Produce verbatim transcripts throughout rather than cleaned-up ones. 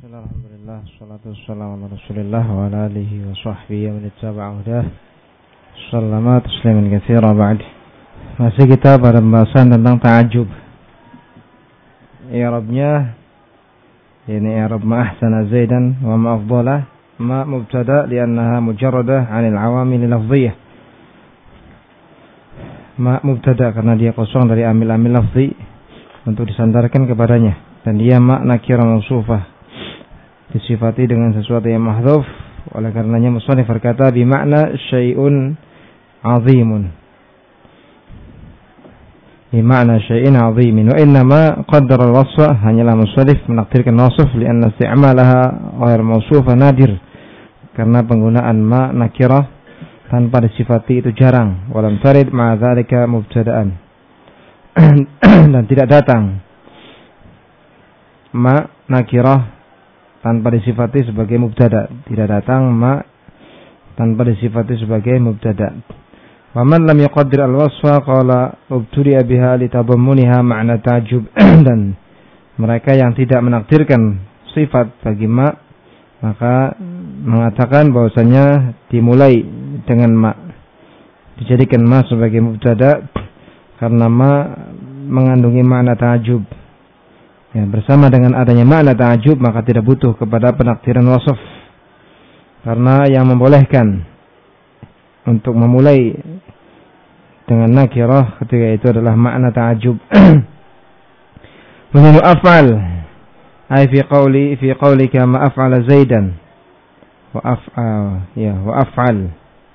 Bismillah, alhamdulillah, salatu wassalamu ala rasulillah wa ala alihi wa sahbihi wa nittaba'a hudah. Sallama tasliman katsira ba'd. Masih kita pada pembahasan tentang ta'ajub. I'rabnya yani i'rab ma ahsana zaidan wa ma afdalah ma mubtada li'annaha mujarradah 'anil 'awamil lafdhiyyah. Ma mubtada karena dia kosong dari amil-amil lafzi untuk disandarkan kepadanya, dan dia ma nakirah mausufah, disifati dengan sesuatu yang mahdhuf. Oleh karenanya musannif berkata bimakna syai'un 'azimun, bimakna syai'in 'azimin. Wa innama qaddara al-wasfa, hanyalah musannif menakdirkan wasf lianna isti'malaha ghair mausufa nadir, karena penggunaan ma nakirah tanpa disifati itu jarang. Walam tarid ma'a dzalika mubtada'an, dan tidak datang ma nakirah tanpa disifati sebagai mubtada, tidak datang ma tanpa disifati sebagai mubtada. Wa man lam yuqaddir al-wasfa qala ubtudi'a biha litadammuniha ma'na ta'jub. Dan mereka yang tidak menakdirkan sifat bagi ma, maka mengatakan bahwasanya dimulai dengan ma, dijadikan ma sebagai mubtada karena ma mengandungi makna ta'jub. Ya, bersama dengan adanya makna ta'ajub maka tidak butuh kepada penakdiran wasf, karena yang membolehkan untuk memulai dengan nakirah ketika itu adalah makna ta'ajub. Menurut af'al ay fi qawli fi qawlika ma af'ala zaidan wa af'al ya wa af'al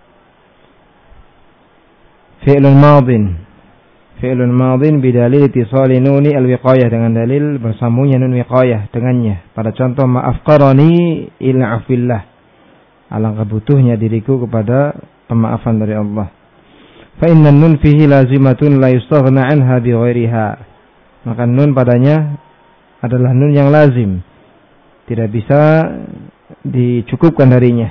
fi'lun madin, fi'lun madin bidalil ittisali nuni al-wiqayah, dengan dalil bersambungnya nun wiqayah dengannya. Pada contoh ma'afqarani ila afillah, alangkah butuhnya diriku kepada pemaafan dari Allah. Fa inna nun fihi lazimatun la yustaghna anha bi ghairiha, maka nun padanya adalah nun yang lazim, tidak bisa dicukupkan darinya.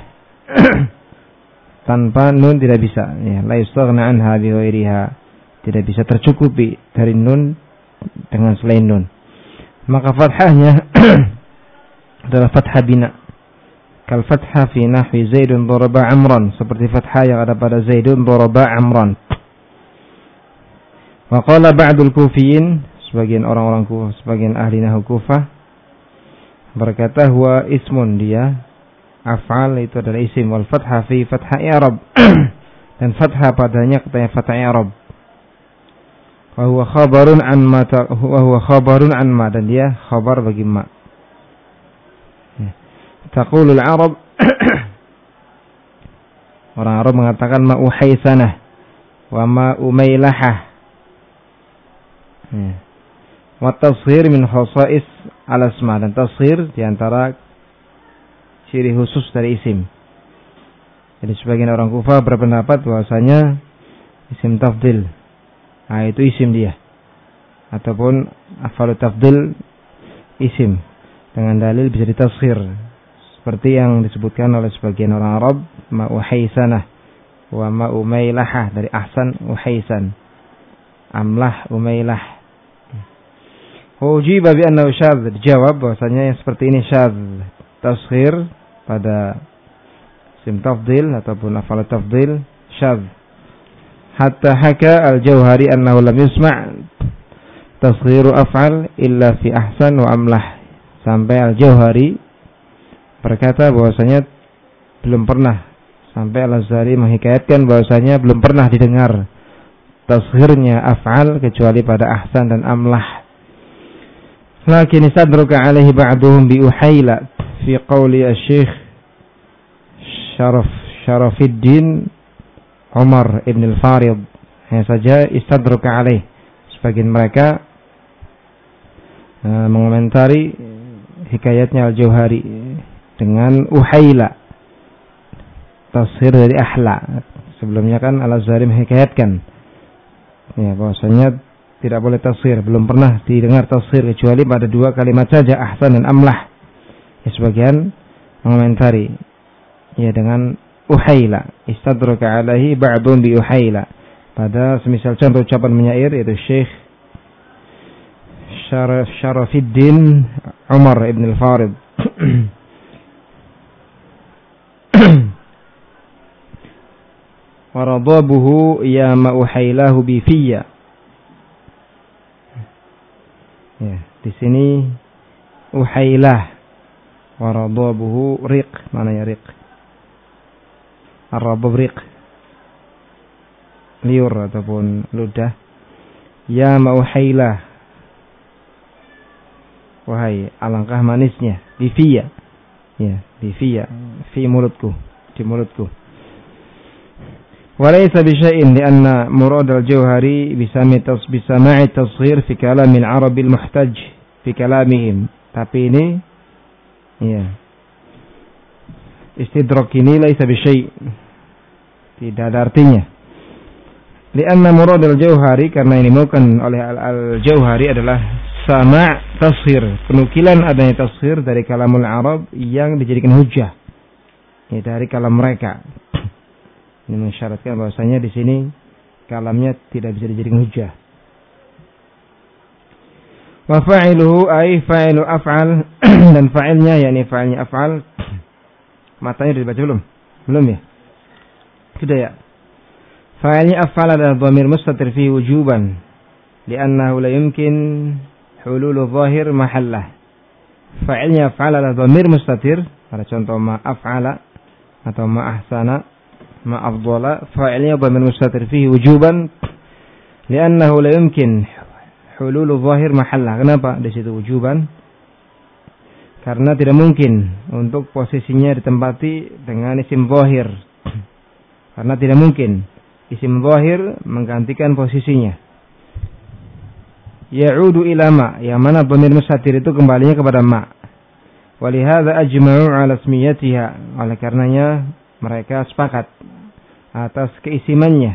Tanpa nun tidak bisa, ya, la yustaghna anha bi ghairiha, tidak bisa tercukupi dari nun dengan selain nun. Maka fathahnya adalah fathah bina, kal fathah fi nahwi Zaidun daraba Amran, seperti fathah yang ada pada Zaidun daraba Amran. Wa qala ba'dul kufiyin, sebagian orang-orang Kufah, sebagian ahli nahwu Kufah berkata huwa ismun, dia af'al itu adalah isim, wal fathah fi fathah i'rab, dan fathah padanya katanya fathah i'rab. Wa huwa khabarun an ma wa huwa khabarun an ma, dan dia khabar bagi ma. Taqulul Arab, orang Arab mengatakan ma uhaisanah wa ma umailahah. Wa tashghir min khasais al-asma, dan tashghir di antara ciri khusus dari isim. Jadi sebagian orang Kufah berpendapat bahwasanya isim tafdil, nah, itu isim dia, ataupun afalu tafdil isim dengan dalil bisa ditashghir, seperti yang disebutkan oleh sebagian orang Arab ma uhaisanah wa ma umailahah, dari ahsan uhaisan, amlah umailah. Ujiba bi annahu syadz, dijawab bahwasanya yang seperti ini syadz, tashghir pada isim tafdil ataupun afalu tafdil syadz. Hatta haka al-Jauhari annahu lam yusma' tasghiru af'al illa fi ahsan wa amlah, sampai al-Jauhari berkata bahwasanya belum pernah, sampai al-Azhari menghikayatkan bahwasanya belum pernah didengar tasghirnya af'al kecuali pada ahsan dan amlah. Lakin istadruka alaihi ba'duhum bi uhayla fi qawli asy-syekh Syaraf Syarafiddin Umar ibn al-Farid. Hanya saja istadruka alaih, sebagian mereka uh, mengomentari hikayatnya al-Jauhari dengan uhayla, tashghir dari ahla. Sebelumnya kan al-Azhari menghikayatkan ya bahwasanya tidak boleh tashghir, belum pernah didengar tashghir kecuali pada dua kalimat saja, ahsan dan amlah. Ya, sebagian mengomentari ya dengan uhayla, istadraka alaihi ba'dun bi uhayla, pada semisal contoh ucapan penyair yaitu Syekh Syarafiddin Umar ibn al-Farid Waradabuhu ya ma'uhailahu bifiyya. Ya, di sini uhailah. Waradabuhu riq, mana ya riq? Ar-rabab riq. Liur ataupun ludah. Ya ma'uhailah. Wahai alangkah manisnya, bifiyya. Ya, bifiyya, fi mulutku, di mulutku. Walaysa bisyai'in lianna murad al-Jauhari bisami tas bisama'i tasghir fi kalam al-Arab al-muhtaj fi kalamihim. Tapi ini ya. Istidrak ini laisa bisyai'. Tidak ada artinya. Lianna murad al-Jauhari, karena ini bukan oleh al-Jauhari adalah sama' tasghir, penukilan adanya tasghir dari kalamul Arab yang dijadikan hujjah. Ya, dari kalam mereka. Ini mensyaratkan bahwasanya di sini kalamnya tidak bisa dijadikan hujjah. Wa fa'iluhu ay fa'ilu af'al, dan fa'ilnya yakni fa'ilnya af'al. Matanya sudah dibaca belum? Belum ya? Sudah ya. Fa'ilnya af'al adalah dhamir mustatir fi wujuban, li'annahu la yumkin hululu zahir mahallah. Fa'ilnya af'al adalah dhamir mustatir, pada contoh ma af'ala atau ma ahsana, ma afdala. Fa'ilnya dhamir mustatir fihi wujuban li'annahu la yumkin hululu zahir mahallah. Kenapa di situ wujuban? Karena tidak mungkin untuk posisinya ditempati dengan isim zahir. Karena tidak mungkin isim zahir menggantikan posisinya. Ya'udu ila ma, yang mana dhamir mustatir itu kembalinya kepada ma. Walihadza ajma'u 'ala ismiyatiha, oleh karenanya mereka sepakat atas keisimannya.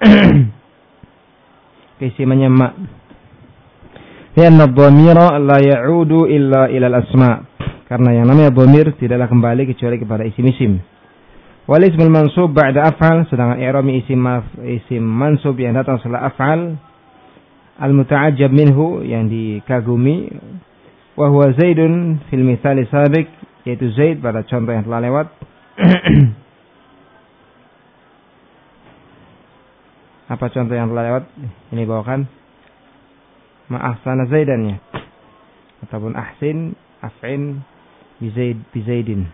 Keisimannya ma. Lianna dhamira la ya'udu illa ila al-asma', karena yang namanya dhamir tidaklah kembali kecuali kepada isim-isim. Wal ismul mansub ba'da af'al, sedangkan i'rab isim isim mansub yang datang setelah af'al al-muta'ajjab minhu, yang dikagumi, wa huwa Zaidun fil mithal sabiq, yaitu Zaid pada contoh yang telah lewat. Apa contoh yang telah lewat? Ini bawakan ma ahsana Zaidan ya, ataupun ahsin af'in bi Zaid bi Zaidin.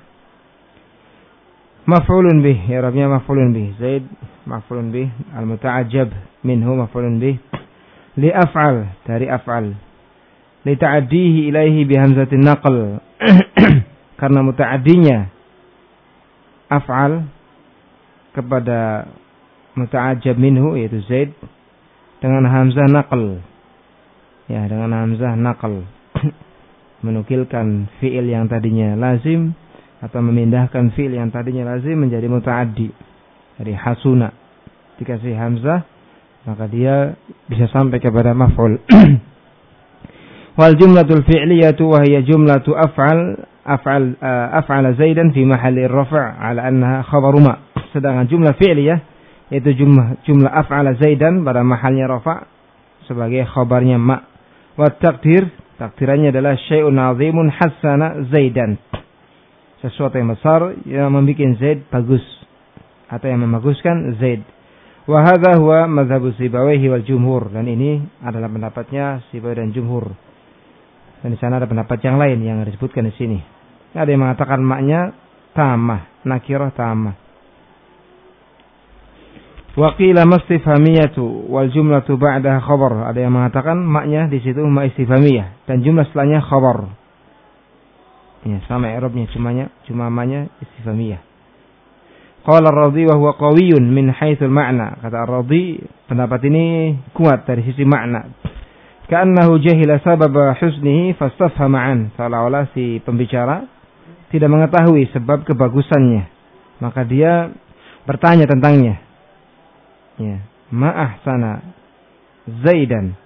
Maf'ulun bih, i'rabnya maf'ulun bih. Zaid maf'ulun bih, al-muta'ajjab minhu maf'ulun bih. Li af'al, dari af'al. Li ta'addihi ilaihi bi hamzatin naql, karena muta'addinya af'al kepada muta'ajjab minhu yaitu Zaid dengan hamzah naql. Ya, dengan hamzah naql. Menukilkan fi'il yang tadinya lazim atau memindahkan fi'il yang tadinya lazim menjadi muta'addi. Dari hasuna dikasih hamzah, maka dia bisa sampai kepada maf'ul. Wal jumlatul fi'liyatu wa hiya jumlatu af'al af'al uh, af'ala Zaidan fi mahalli ar-raf' ala annaha khabaru ma. Sedangkan jumlah fi'liyah yaitu jumlah jumlah af'ala Zaidan pada mahalnya rafa' sebagai khabarnya ma. Wa taqdir, takdirannya adalah syai'un 'azimun hassana Zaidan. Sesuatu yang besar yang membuat Zaid bagus atau yang membaguskan Zaid. Wa hadza huwa mazhabu Sibawayhi wal jumhur, dan ini adalah pendapatnya Sibawayh dan jumhur. Dan di sana ada pendapat yang lain yang disebutkan di sini. Ada yang mengatakan maknya tamah, nakirah tamah. Wa qila mastifhamiyatu wal jumlatu ba'daha khabar. Ada yang mengatakan maknya di situ ma istifhamiyah dan jumlah setelahnya khabar. Ya, sama i'rabnya, cumanya cuma maknya istifhamiyah. Qala ar-Radhi wa huwa qawiyyun min haitsul ma'na. Kata ar-Radhi, pendapat ini kuat dari sisi makna. Ka'annahu jahila sababa husnihi fastafhama an. Seolah-olah si pembicara tidak mengetahui sebab kebagusannya, maka dia bertanya tentangnya. Ya, ma ahsana Zaidan.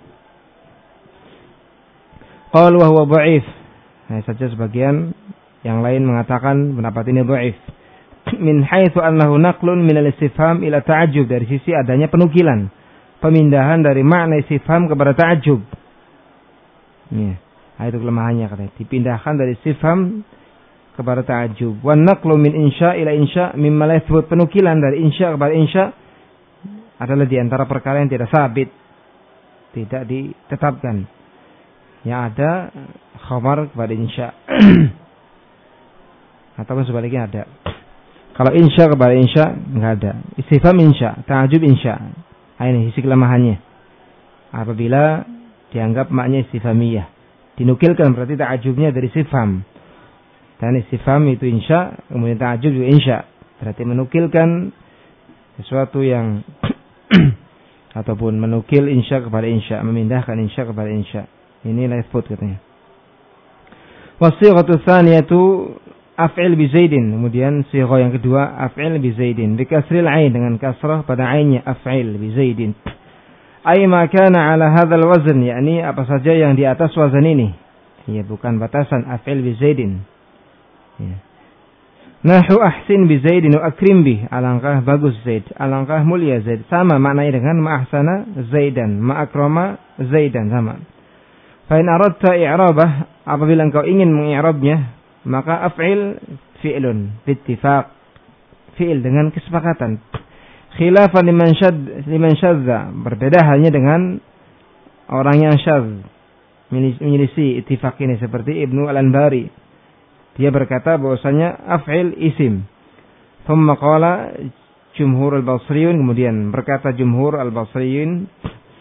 Qala wa huwa dha'if. Nah, saja sebagian yang lain mengatakan pendapat ini dhaif. Min haitsu annahu naqlun min al-istifham ila ta'ajjub, dari sisi adanya penukilan, pemindahan dari makna istifham kepada ta'ajjub. Ya. Nah, itu kelemahannya katanya. Dipindahkan dari istifham kepada ta'ajjub. Wa naqlu min insya ila insya mimma la yathbut. Penukilan dari insya kepada insya adalah di antara perkara yang tidak sabit, tidak ditetapkan. Yang ada khabar kepada insya. Ataupun sebaliknya ada. Kalau insya kepada insya enggak ada. Istifham insya, ta'ajjub insya. Nah, ini sisi kelemahannya. Apabila dianggap maknanya istifhamiyah, dinukilkan berarti ta'ajjubnya dari istifham. Dan istifham itu insya, kemudian ta'ajjub juga insya. Berarti menukilkan sesuatu yang ataupun menukil insya kepada insya, memindahkan insya kepada insya. Ini la yathbut katanya. Wasighatu tsaniyatu af'il bi zaidin. Kemudian sighah yang kedua af'il bi zaidin bi kasril ain, dengan kasrah pada ainnya af'il bi zaidin. Ay ma kana ala hadzal wazn, yakni apa saja yang di atas wazan ini. Ya, bukan batasan af'il bi zaidin. Ya. Nahu ahsin bi zaidin wa akrim bi, alangkah bagus Zaid, alangkah mulia Zaid. Sama maknanya dengan ma ahsana Zaidan, ma akrama Zaidan, sama. Fa in aradta i'rabah, apabila engkau ingin mengi'rabnya, maka af'il fi'lun bittifaq, fi'il dengan kesepakatan. Khilafan liman syad liman syadza, berbeda halnya dengan orang yang syadz, menyelisih ittifaq ini, seperti Ibnu Al-Anbari. Dia berkata bahwasanya af'il isim. Thumma qala jumhur al-basriyun, kemudian berkata jumhur al-basriyun,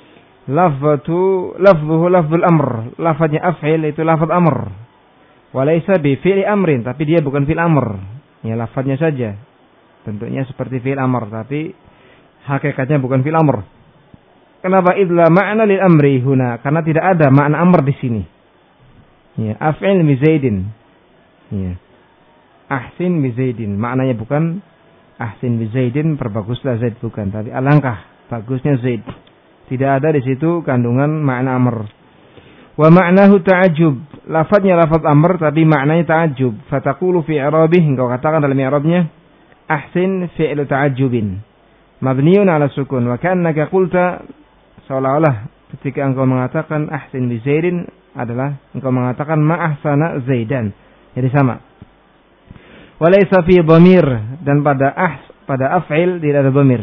lafzatu lafzuhu lafzul amr, lafaznya af'il itu lafaz amr. Walaysa bi fi'li amrin, tapi dia bukan fi'il amr. Ya, lafaznya saja. Bentuknya seperti fi'il amr, tapi hakikatnya bukan fi'il amr. Kenapa? Idza ma'na lil amri huna, karena tidak ada makna amr di sini. Ya, af'il bi zaidin. Ya. Ahsin bi zaidin, maknanya bukan ahsin bi zaidin, perbaguslah Zaid, bukan, tapi alangkah bagusnya Zaid. Tidak ada di situ kandungan makna amr. Wa ma'nahu ta'ajjub, lafadznya lafadz amr tapi maknanya ta'ajjub. Fataqulu fi i'rabih, engkau katakan dalam i'rabnya, ahsin fi'lu ta'ajjubin mabniun ala sukun, wa ka'annaka qulta, seolah-olah ketika engkau mengatakan ahsin bi zaidin adalah engkau mengatakan ma ahsana Zaidan. Jadi sama. Walaysa fi dhamir, dan pada ahs pada af'il tidak ada dhamir.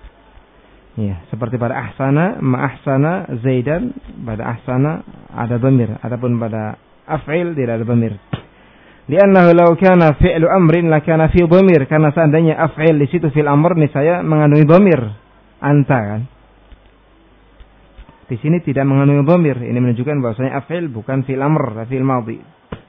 Ya, seperti pada ahsana, ma ahsana Zaidan, pada ahsana ada dhamir. Adapun pada af'il tidak ada dhamir. Li'annahu law kana fi'lu amrin la kana fi dhamir, karena seandainya af'il di situ fi'il amr niscaya mengandungi dhamir. Anta kan. Di sini tidak mengandungi dhamir. Ini menunjukkan bahwasanya af'il bukan fi'il amr, tapi fi'il madhi.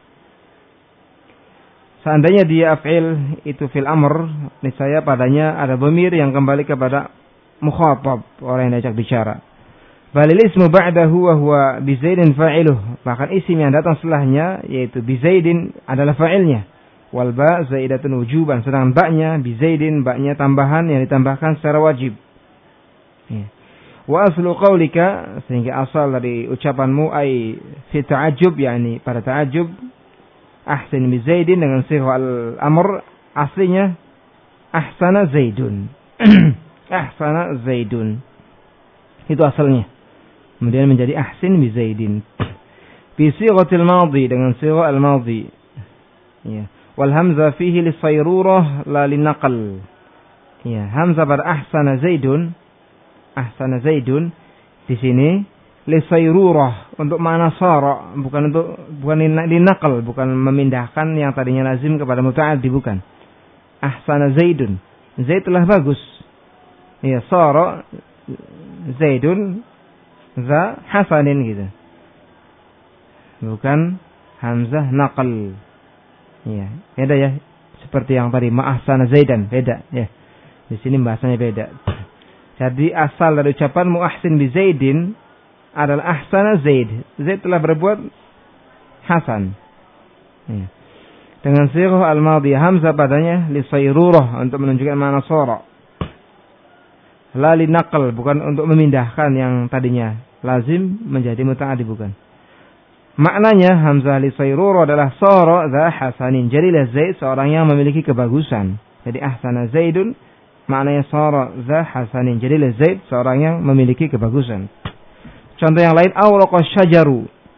Seandainya dia af'il itu fil amr, niscaya padanya ada dhamir yang kembali kepada mukhatab, orang yang diajak bicara. Balil ismu ba'dahu wa huwa bi zaidin fa'iluh, bahkan isim yang datang setelahnya yaitu bi zaidin adalah fa'ilnya. Wal ba zaidatun wujuban, sedangkan ba'nya bi zaidin, ba'nya tambahan yang ditambahkan secara wajib. Ya. Wa aslu qaulika, sehingga asal dari ucapanmu ai fi ta'ajjub, yakni pada ta'ajjub, ahsin bi zaidin dengan sighah al-amr, aslinya ahsana zaidun. Ahsana zaidun. Itu asalnya. Kemudian menjadi ahsin bi zaidin. Bi sighatil madhi, dengan sighah al-madhi. Ya. Wal hamzah fihi lisayrurah la linaqal. Ya, hamzah pada ahsana zaidun, ahsana zaidun di sini lisayrurah, untuk makna sara, bukan untuk bukan linaqal, bukan memindahkan yang tadinya lazim kepada muta'addi, bukan. Ahsana zaidun, Zaid telah bagus. Ya, sara zaidun za hasanin gitu. Bukan hamzah naqal. Ya, beda ya. Seperti yang tadi ma ahsana zaidan, beda ya. Di sini bahasanya beda. Jadi asal dari ucapan muahsin bi zaidin adalah ahsana Zaid. Zaid telah berbuat hasan. Ya. Dengan sighah al-madhi, hamzah padanya li sayrurah, untuk menunjukkan makna sara. La li naqal, bukan untuk memindahkan yang tadinya lazim menjadi muta'addi, bukan. Maknanya hamzah li sayrurah adalah sara dza hasanin. Jadilah Zaid seorang yang memiliki kebagusan. Jadi ahsana Zaidun maknanya sara dza hasanin. Jadilah Zaid seorang yang memiliki kebagusan. Contoh yang lain, awraqa syajaru.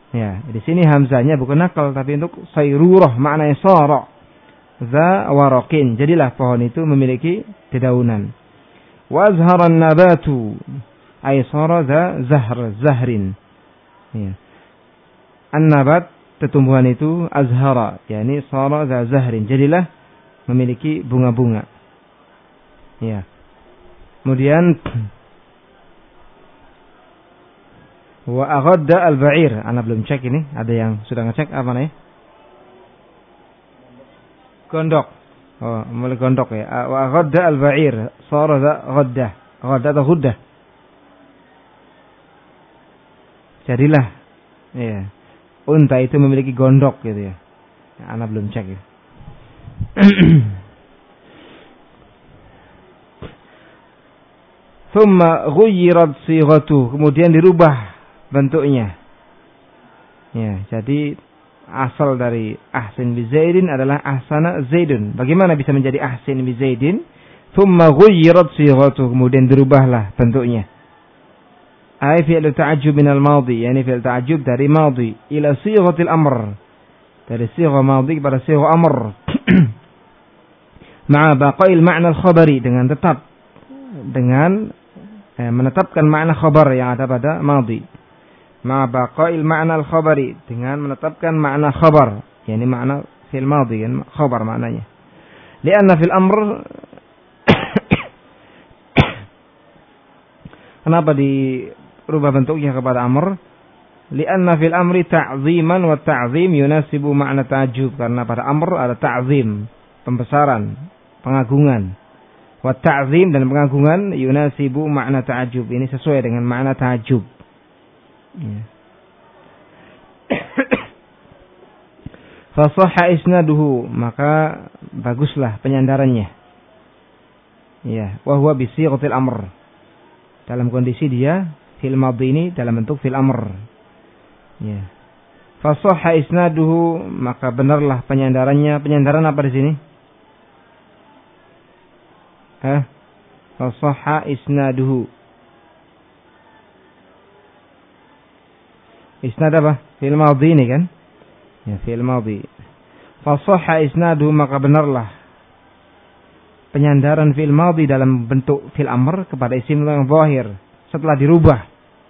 Ya, di sini hamzahnya bukan nakal tapi untuk sayrurah, maknanya sara. Za waraqin. Jadilah pohon itu memiliki dedaunan. Wa azharan nabatu ay sara za zahr, zahrin. Ya. An-nabat tumbuhan itu azhara, yakni sara za zahrin. Jadilah memiliki bunga-bunga. Ya. Kemudian wa aghadda al-ba'ir. Ana belum cek ini. Ada yang sudah ngecek apa nih? Gondok. Oh, mulai gondok ya. Wa aghadda al-ba'ir. Sara za ghaddah. Ghadda atau ghuddah. Jadilah ya. Unta itu memiliki gondok gitu ya. Ana belum cek ya. Thumma ghuyyirat sighatuh. Kemudian dirubah bentuknya. Ya, jadi asal dari ahsin bi zaidin adalah ahsana zaidun. Bagaimana bisa menjadi ahsin bi zaidin? Thumma ghuyyirat sighatuh, kemudian dirubahlah bentuknya. Ai fi'l ta'ajjub min al-madhi, yani fi'l ta'ajjub dari madhi ila sighatil amr. Dari sighah madhi kepada sighah amr. Ma'a baqa'il ma'na al-khabari, dengan tetap dengan eh, menetapkan makna khabar yang ada pada madhi. Ma baqa'il ma'na al-khabari, dengan menetapkan makna khabar, yakni makna fil madhi kan khabar maknanya. Lianna fil amr kenapa dirubah bentuknya kepada amr? Lianna fil amri ta'ziman wa ta'zim yunasibu makna ta'jub, karena pada amr ada ta'zim, pembesaran, pengagungan. Wa ta'zim dan pengagungan yunasibu makna ta'jub, ini sesuai dengan makna ta'jub. Ya. Fasahha isnaduhu, maka baguslah penyandarannya. Ya, wa huwa bi sighatil amr. Dalam kondisi dia fil madhi ini dalam bentuk fil amr. Ya. Fasahha isnaduhu, maka benarlah penyandarannya. Penyandaran apa di sini? Eh? Fasahha isnaduhu. Isnad apa? Fi'il madhi ini kan? Ya, fi'il madhi. Fasahha isnaduhu, maka benarlah penyandaran fi'il madhi dalam bentuk fi'il amr kepada isim yang zahir setelah dirubah.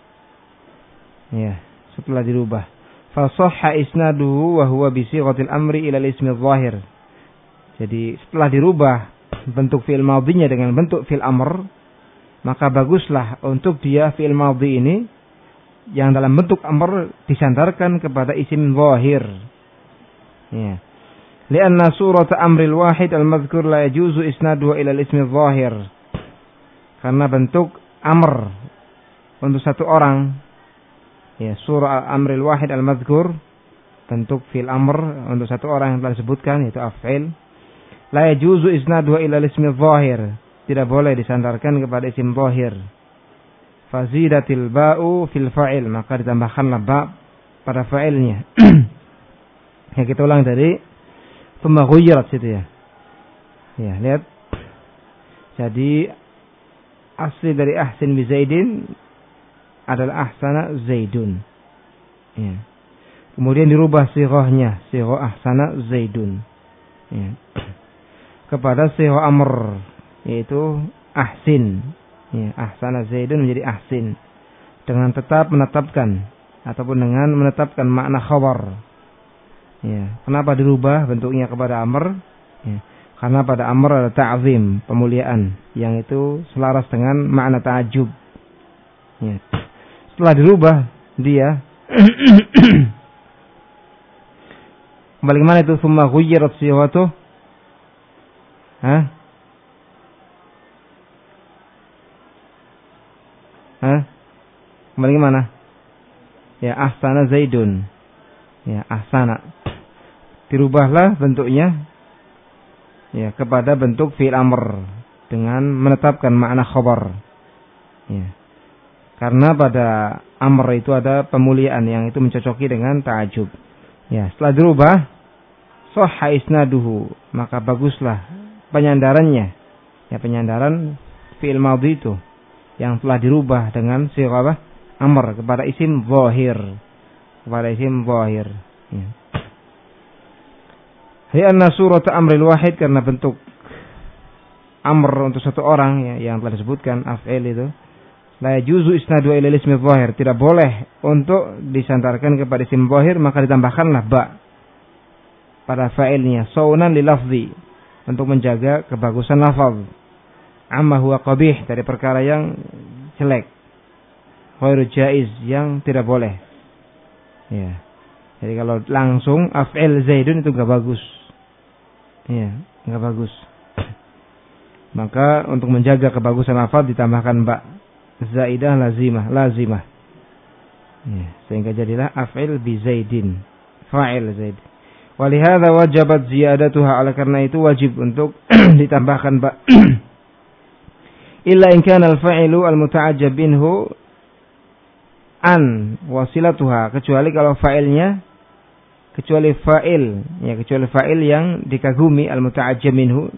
Ya, setelah dirubah. Fasahha isnaduhu wa huwa bi sighatil amri ila al-ismi zahir. Jadi setelah dirubah bentuk fi'il madhinya dengan bentuk fi'il amr, maka baguslah untuk dia fi'il madhi ini yang dalam bentuk amr disandarkan kepada isim zahir. Ya. Lianna surat amril wahid al-madhkur la yajuzu isnaduhu ila al-ismi zahir. Karena bentuk amr untuk satu orang, ya, surah amril wahid al-madhkur, bentuk fil amr untuk satu orang yang telah disebutkan, yaitu af'il, la yajuzu isnaduhu ila al-ismi zahir, tidak boleh disandarkan kepada isim zahir. Fazidatil ba'u fil fa'il, maka ditambahkanlah ba pada fa'ilnya. Ya, kita ulang dari thumma ghuyyirat situ ya. Ya, lihat. Jadi asli dari ahsin bi zaidin adalah ahsana zaidun. Ya. Kemudian dirubah sighahnya, sighah ahsana zaidun. Ya. Kepada sighah amr, yaitu ahsin. Ya, ahsana zaidun menjadi ahsin, dengan tetap menetapkan ataupun dengan menetapkan makna khabar. Ya, kenapa dirubah bentuknya kepada amr? Ya, karena pada amr ada ta'zim, pemuliaan, yang itu selaras dengan makna ta'ajub. Ya. Setelah dirubah dia bagaimana itu summa ghuyyirat sighatuh? Hah? Hah? Kembali ke mana? Ya, ahsana zaidun. Ya, ahsana. Dirubahlah bentuknya, ya, kepada bentuk fi'il amr dengan menetapkan makna khabar. Ya. Karena pada amr itu ada pemuliaan yang itu mencocoki dengan ta'ajub. Ya, setelah dirubah sahha isnaduhu, maka baguslah penyandarannya. Ya, penyandaran fi'il madhi itu yang telah dirubah dengan sighah amr kepada isim zahir. kepada isim zahir. Ya. Lianna surat amril wahid, karena bentuk amr untuk satu orang ya, yang telah disebutkan af'il itu, la yajuzu isnadu ila ismi zahir, tidak boleh untuk disandarkan kepada isim zahir, maka ditambahkanlah ba pada fa'ilnya, saunan li lafzi, untuk menjaga kebagusan lafaz, amma huwa qabih, dari perkara yang jelek, ghairu jaiz, yang tidak boleh. Ya. Jadi kalau langsung af'il Zaidun itu enggak bagus. Ya, enggak bagus. Maka untuk menjaga kebagusan lafaz ditambahkan ba zaidah lazimah, lazimah. Ya, sehingga jadilah af'il bi Zaidin, fa'il Zaid. Walihada wajabat ziyadatuha, oleh karena itu wajib untuk ditambahkan ba. Illa in kana al-fa'ilu al-muta'ajjab minhu an wasilatuha, kecuali kalau fa'ilnya, kecuali fa'il, ya kecuali fa'il yang dikagumi, al-muta'ajjab minhu,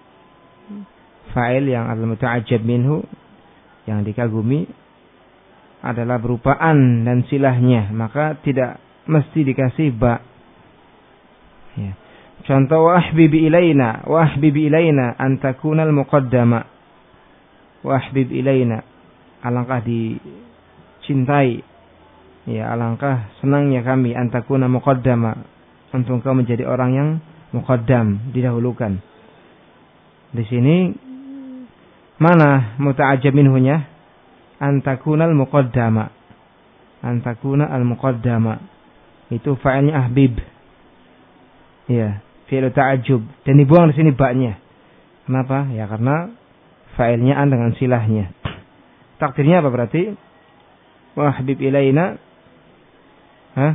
fa'il yang al-muta'ajjab minhu, yang dikagumi adalah berupa an dan silahnya, maka tidak mesti dikasih ba. Ya. Contoh, wa ahbibi ilaina, wa ahbibi ilaina an takuna al-muqaddama, wa ahbib ilaina, alangkah dicintai, ya alangkah senangnya kami, an takuna muqaddama, untuk engkau menjadi orang yang muqaddam, didahulukan. Di sini mana muta'ajjab minhunya? An takuna al-muqaddama, an takuna al-muqaddama, itu fa'ilnya ahbib, ya fi'il ta'ajjub, dan dibuang di sini ba-nya. Kenapa? Ya karena fa'ilnya an dengan silahnya. Takdirnya apa berarti? Wa habib ilaina, hah?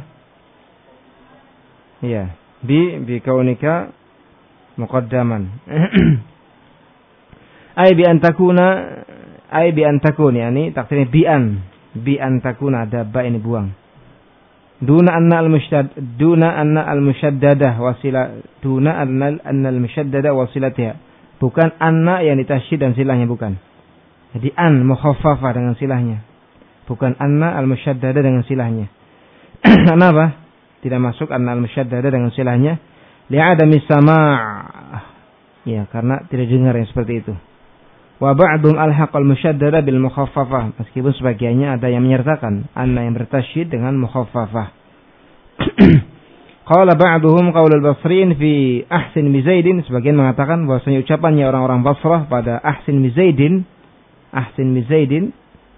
Iya, bi bi kaunika muqaddaman. Ai bi an takuna, ai bi an takun, yani takdirnya bi an, bi an takuna, ada ba ini buang. Duna anna al-mushadd, duna anna al-mushaddadah wasila, duna anna anna al-mushaddada wasilatiha. Bukan anna yang ditasyid dan silahnya, bukan. Jadi an mukhaffafah dengan silahnya. Bukan anna al-musyaddada dengan silahnya. Kenapa? Tidak masuk anna al-musyaddada dengan silahnya. Li'adami sama'. Ya, karena tidak dengar yang seperti itu. Wa ba'dhum alhaqal musyaddada bil mukhaffafah. Meskipun sebagiannya ada yang menyertakan anna yang bertasyid dengan mukhaffafah. Qala ba'duhum qaul al-Basriin fi ahsin bi Zaidin, sebagian mengatakan bahwasanya ucapannya orang-orang Basrah pada ahsin bi Zaidin, ahsin bi Zaidin,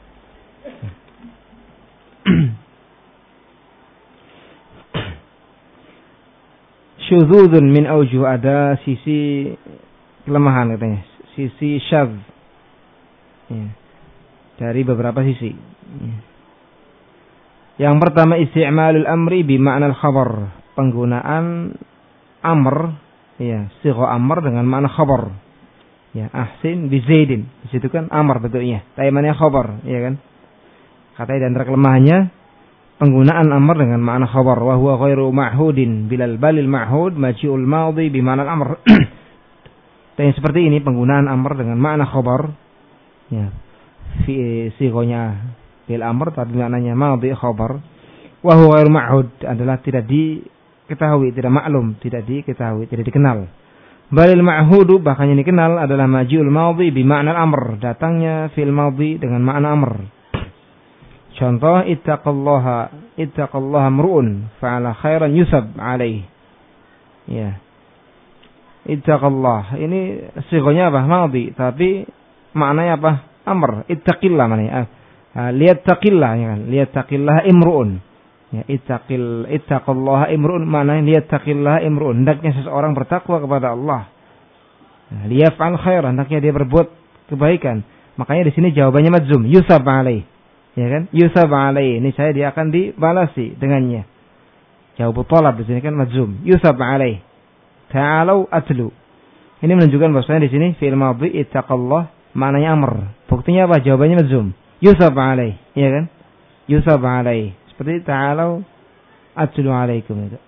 syudzuzun min aujuh, ada sisi kelemahan katanya, sisi syadz, ya, dari beberapa sisi. Ya. Yang pertama, isti'malul amri bi ma'na al-khabar, penggunaan amr, ya, sigha amr dengan makna khabar. Ya, ahsin bi Zaidin, di situ kan amr bentuknya, tapi maknanya khabar, ya kan? Katanya di antara kelemahannya penggunaan amr dengan makna khabar, wa huwa ghairu ma'hudin bilal balil ma'hud maji'ul madhi bi ma'na al-amr. Dan seperti ini penggunaan amr dengan makna khabar, ya, fi sighanya bil amr tapi maknanya madhi khabar. Wa huwa ghairu ma'hud adalah tidak diketahui, tidak maklum, tidak diketahui, tidak dikenal. Balil ma'hudu, bahkan yang dikenal adalah maji'ul madhi bi ma'na al-amr, datangnya fil madhi dengan makna amr. Contoh, ittaqallaha, ittaqallaha mru'un fa'ala khairan yusab alaih. Ya. Ittaqallah, ini sighanya apa? Madhi, tapi maknanya apa? Amr. Ittaqillah maknanya. Uh, liyattaqillah, ya kan? Liyattaqillah imru'un. Ya, ittaqil, ittaqallaha imru'un, maknanya liyattaqillah imru'un. Hendaknya seseorang bertakwa kepada Allah. Nah, liyaf'al khairan, hendaknya dia berbuat kebaikan. Makanya di sini jawabannya madzum, yusab alaih. Ya kan? Yusab alaih, ini saya dia akan dibalasi dengannya. Jawab talab di sini kan madzum, yusab alaih. Ta'alau atlu. Ini menunjukkan bahwasanya di sini fi'il madhi ittaqallah maknanya amr. Buktinya apa? Jawabannya madzum, yusab alaih, ya kan? Yusab alaih. Seperti ta'alau atlu alaikum itu.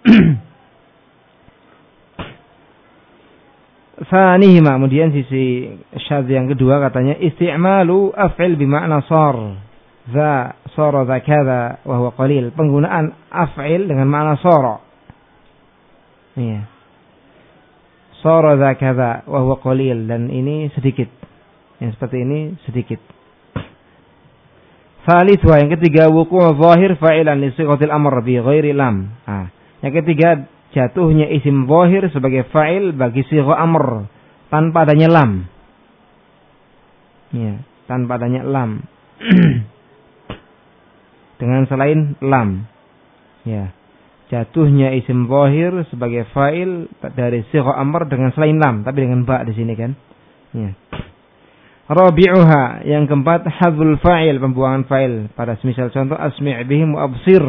Sanihima, kemudian sisi syadz yang kedua katanya isti'malu af'il bi makna sar za sara za kadza wa huwa qalil. Penggunaan af'il dengan makna sara. Iya. Sara za kadza wa huwa qalil, dan ini sedikit. Yang seperti ini sedikit. Salis wa yang ketiga wuqu' zahir fa'ilan li sighatil amr bi ghairi lam. Ah, yang ketiga jatuhnya isim zahir sebagai fa'il bagi sigha amr tanpa adanya lam. Ya, tanpa adanya lam. Dengan selain lam. Ya. Jatuhnya isim zahir sebagai fa'il dari sigha amr dengan selain lam, tapi dengan ba di sini kan. Ya. Rabi'uha yang keempat hadzul fa'il, pembuangan fa'il pada semisal contoh asmi' bihim wa absir.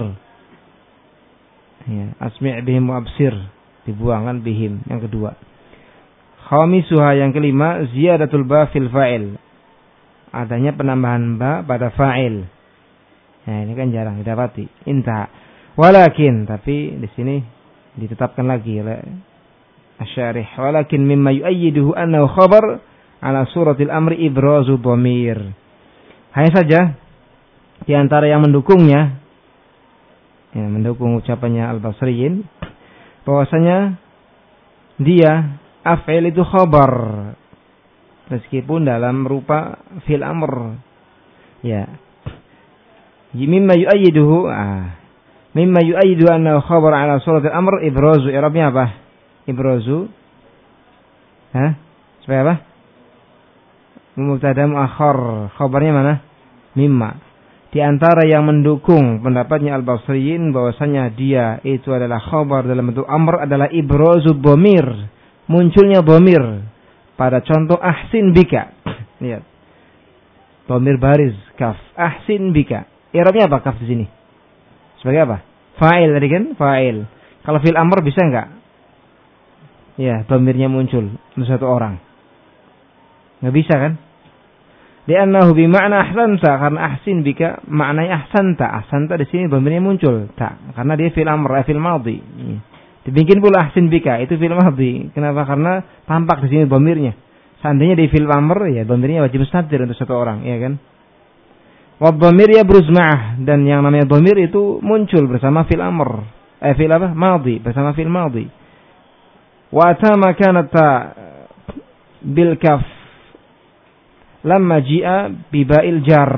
Ya, asmi' bihim wa absir, dibuangkan bihim yang kedua. Khamisuha yang kelima ziyadatul ba fil fa'il. Adanya penambahan ba pada fa'il. Nah, ini kan jarang didapati. Intaha. Walakin, tapi di sini ditetapkan lagi oleh asy-syarih. Walakin mimma yu'ayyiduhu annahu khabar ala suratil amri ibrazu dhamir. Hanya saja di antara yang mendukungnya, ya, mendukung ucapannya Al-Basriyin, bahwasanya dia af'il itu khabar meskipun dalam rupa fil amr. Ya. Mimma yu'ayyiduhu ah mimma yu'ayyidu annahu khabar ala suratil amr ibrazu. I'rabnya apa? Ibrazu. Hah? Supaya apa? Mubtada muakhar. Khabarnya mana? Mimma. Di antara yang mendukung pendapatnya Al-Basriyin bahwasanya dia itu adalah khabar dalam bentuk amr adalah ibrazu dhamir. Munculnya dhamir pada contoh ahsin bika. Lihat. Dhamir baris kaf. Ahsin bika. I'rabnya apa kaf di sini? Sebagai apa? Fa'il tadi kan? Fa'il. Kalau fil amr bisa enggak? Ya, dhamirnya muncul untuk satu orang. Enggak bisa kan? Li'annahu bi ma'na ahsanta, karena ahsin bika maknanya ahsanta. Ahsanta di sini dhamirnya muncul. Tak, karena dia fil amr, fil madhi. Dibikin pula ahsin bika itu fil madhi. Kenapa? Karena tampak di sini dhamirnya. Seandainya di fil amr ya dhamirnya wajib mustatir untuk satu orang, ya kan? Wa dhamir yabruz ma'ah, dan yang namanya dhamir itu muncul bersama fil amr. Eh fil apa? Madhi, bersama fil madhi. Wa tama kanat bil kaf lamma ji'a bi ba'il jar.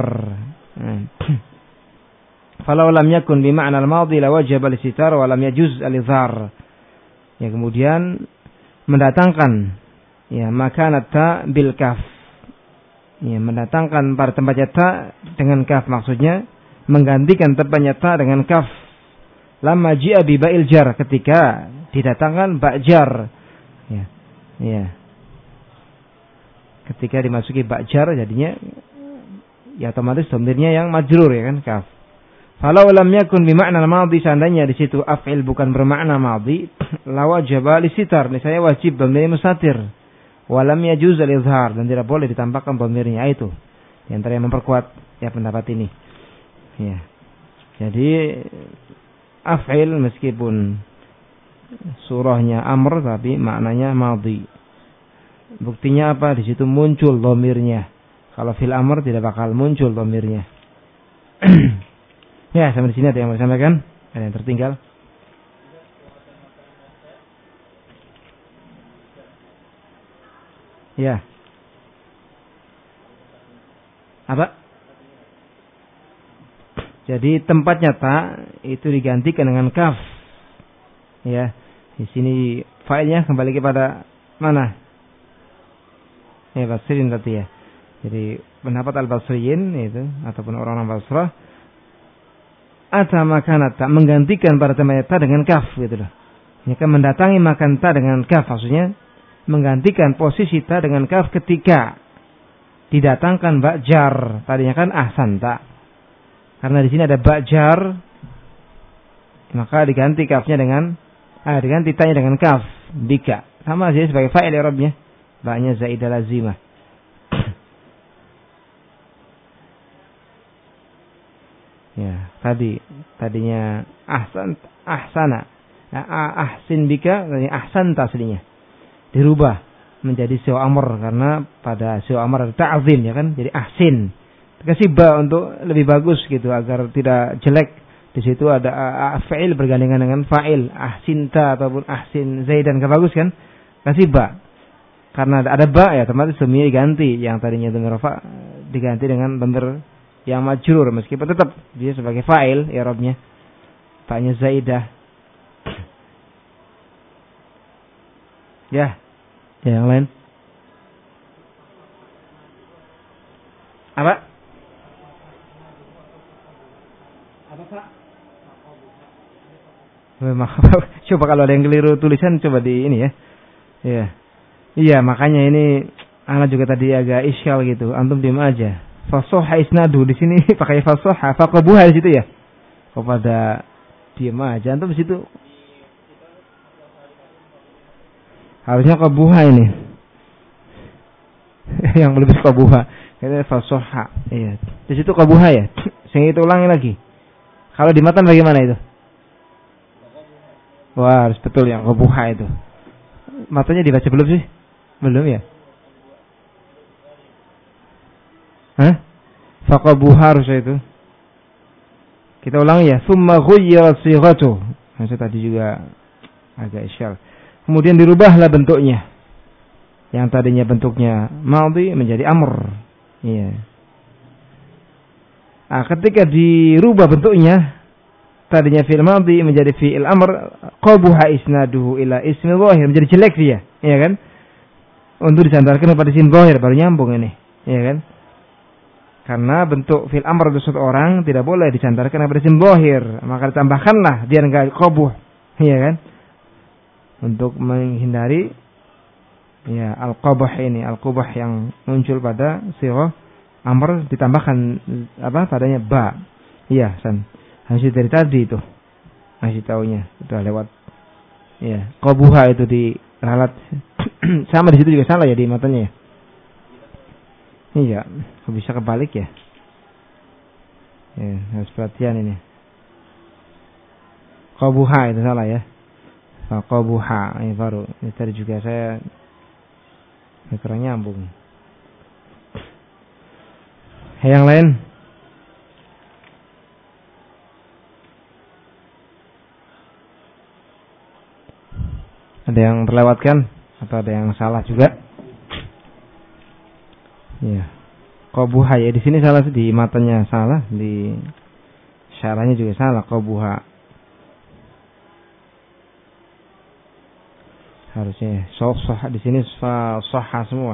Falau lam yakun bi ma'na al-madhi la wajaba al-sitar wa lam yajuz al-izhar. Ya, kemudian mendatangkan ya makanat ta bil kaf. Ya, mendatangkan pada tempatnya ta dengan kaf, maksudnya menggantikan tempatnya ta dengan kaf. Lamma ji'a bi ba'il jar, ketika didatangkan ba' jar. Ya. Ya. Ketika dimasuki ba' jar jadinya ya otomatis dhamirnya yang majrur, ya kan, kaf. Falau lam yakun bi ma'na al-madhi, seandainya di situ af'il bukan bermakna madhi, la wajaba lisitar, niscaya wajib dhamirnya mustatir. Walam yajuz al-izhar, dan tidak boleh ditampakkan dhamirnya. Itu di antara yang memperkuat ya pendapat ini. Ya. Jadi af'il meskipun surahnya amr tapi maknanya madhi. Buktinya apa? Di situ muncul dhamirnya. Kalau fil amr tidak bakal muncul dhamirnya. Ya, sampai di sini ada yang mau disampaikan? Ada yang tertinggal? Ya. Apa? Jadi tempatnya ta itu digantikan dengan kaf. Ya. Di sini failnya kembali kepada mana? Ya, Basriyin tadi ya. Jadi pendapat Al-Basriyin itu ataupun orang-orang Basrah ada makanat ta, menggantikan pada tempatnya ta dengan kaf gitu loh. Ini kan mendatangi makan ta dengan kaf, maksudnya menggantikan posisi ta dengan kaf ketika didatangkan ba' jar. Tadinya kan ahsanta. Karena di sini ada ba' jar, maka diganti kafnya dengan ah diganti ta-nya dengan kaf, bika. Sama saja sebagai fa'il i'rabnya. Ba-nya zaidah lazimah. Ya, tadi tadinya ahsan ahsana. Nah, ahsin bika, ahsanta aslinya. Dirubah menjadi siwa amr karena pada siwa amr ada ta'zim, ya kan, jadi ahsin kasih ba untuk lebih bagus gitu agar tidak jelek. Di situ ada fa'il bergandengan dengan fa'il, ahsinta ataupun ahsin zaidan, kan bagus kan? Kasih ba. Karena ada ba ya, otomatis dhamir diganti, yang tadinya dhamir rafa diganti dengan dhamir yang majrur, meskipun tetap dia sebagai fa'il i'rabnya. Fa'nya zaidah. Ya. Ya, yang lain. Apa? Apa, Pak? Coba kalau ada yang keliru tulisan coba di ini ya. Iya. Iya, makanya ini ana juga tadi agak isyal gitu. Antum diam aja. Fasoha isnadu di sini pakai fasoha, faqabuha di situ ya. Kepada diam aja antum di situ. Harusnya qabuha ini. Yang lebih qabuha. Ini fasoha. Iya. Di situ qabuha ya. Saya itu ulangi lagi. Kalau di matan bagaimana itu? Wah, harus betul yang qabuha itu. Matanya dibaca belum sih? Belum ya? Hah? Faqabuha harusnya itu. Kita ulangi ya. Tsumma ghuyyirat shighatu. Maksud tadi juga agak isyal. Kemudian dirubahlah bentuknya. Yang tadinya bentuknya madhi menjadi amr. Iya. Nah, ketika dirubah bentuknya, tadinya fi'il madhi menjadi fi'il amr, qabuha isnaduhu ila ismi dhahir, menjadi jelek dia, iya kan? Untuk disandarkan kepada isim dhahir baru nyambung ini, iya kan? Karena bentuk fi'il amr untuk seseorang tidak boleh disandarkan kepada isim dhahir, maka ditambahkanlah biar enggak qabuh, iya kan? Untuk menghindari ya al-qabah ini, al-qabah yang muncul pada sirah amr ditambahkan apa padanya ba. Iya, San. Hasil dari tadi itu. Masih taunya sudah lewat. Iya, qabuha itu di ralat. Sama di situ juga salah ya di matanya ya. Iya, kok bisa kebalik ya? Ya, harus perhatian ini. Qabuha itu salah ya. Qabuha ini baru. Ini tadi juga saya kurang nyambung. Yang lain? Ada yang terlewatkan atau ada yang salah juga? Ya. Qabuha ya di sini salah, di matanya salah, di syarahnya juga salah. Qabuha. Harusnya soh soh di sini soha semua.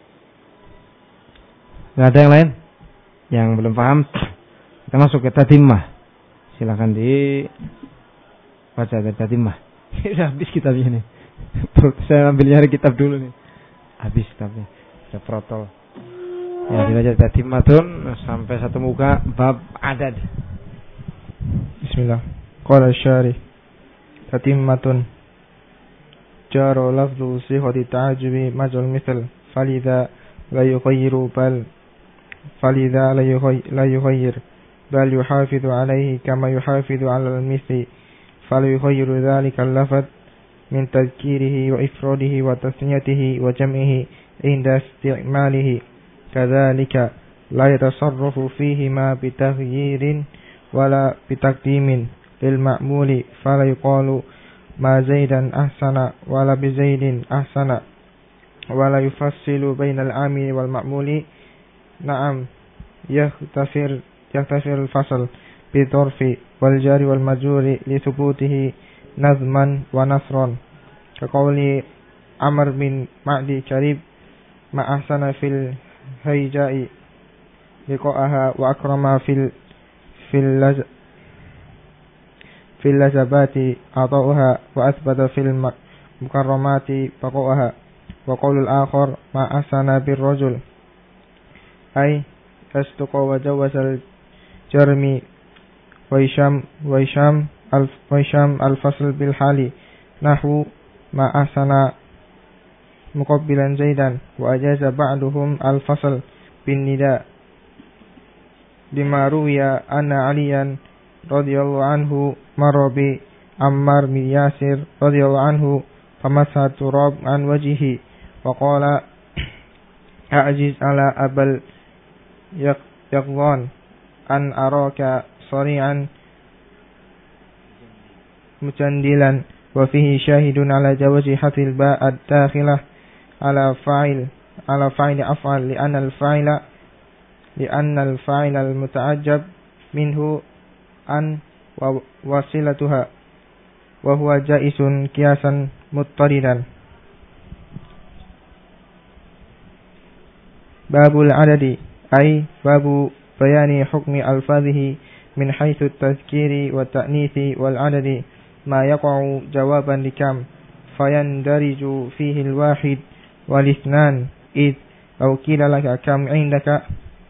Gak ada yang lain yang belum paham? Kita masuk ke tatimah. Silakan di baca dari tatimah. Sudah habis kitabnya nih. Saya ambil nyari kitab dulu nih. Habis kitabnya. Sudah protol. Ya dibaca tatimmatun sampai satu muka bab adad. Bismillah. Qala syarih. Tatimmatun. جار لفظ صيغة التعجب مع المثل فلذا لا يغير بل فلذا لا يغير بل يحافظ عليه كما يحافظ على المثل فلا يغير ذلك اللفظ من تذكيره وإفراده وتثنيته وجمعه عند استعماله كذلك لا يتصرف فيهما بتغيير ولا بتقديم للمأمول فلا يقال ما زيدا أحسن ولا بزيد أحسن ولا يفصل بين العامل والمأمول نعم يختفر يختفر الفصل بالظرف والجار والمجرور لثبوته نظما ونثرا كقول عمر بن معدي كريب ما أحسن في الهيجاء لقاءها وأكرم في في اللج في اللجبات عطاؤها وأثبت في المكرمات بقاؤها وقول الآخر ما أحسن بالرجل أي يصدق وجوز الجرم ويشام ويشام ويشام الفصل بالحال نحو ما أحسن مقبلا زيدا وأجاز بعضهم الفصل بالنداء لما روي أن عليا رضي الله عنه مر بعمار بن ياسر رضي الله عنه فمسح التراب عن وجهه وقال أعجز على أبل يقظان أن أراك صريعا مجندلا. وفيه شاهد على جواز حذف الباء الداخلة على فاعل على فاعل أفعل لأن الفاعل لأن الفاعل المتعجب منه أن ووصلتها وهو جائز قياسا مضطردا. باب العدد أي باب بيان حكم ألفاظه من حيث التذكير والتأنيث والعدد ما يقع جوابا لكم فيندرج فيه الواحد والاثنان إذ لو قيل لك كم عندك.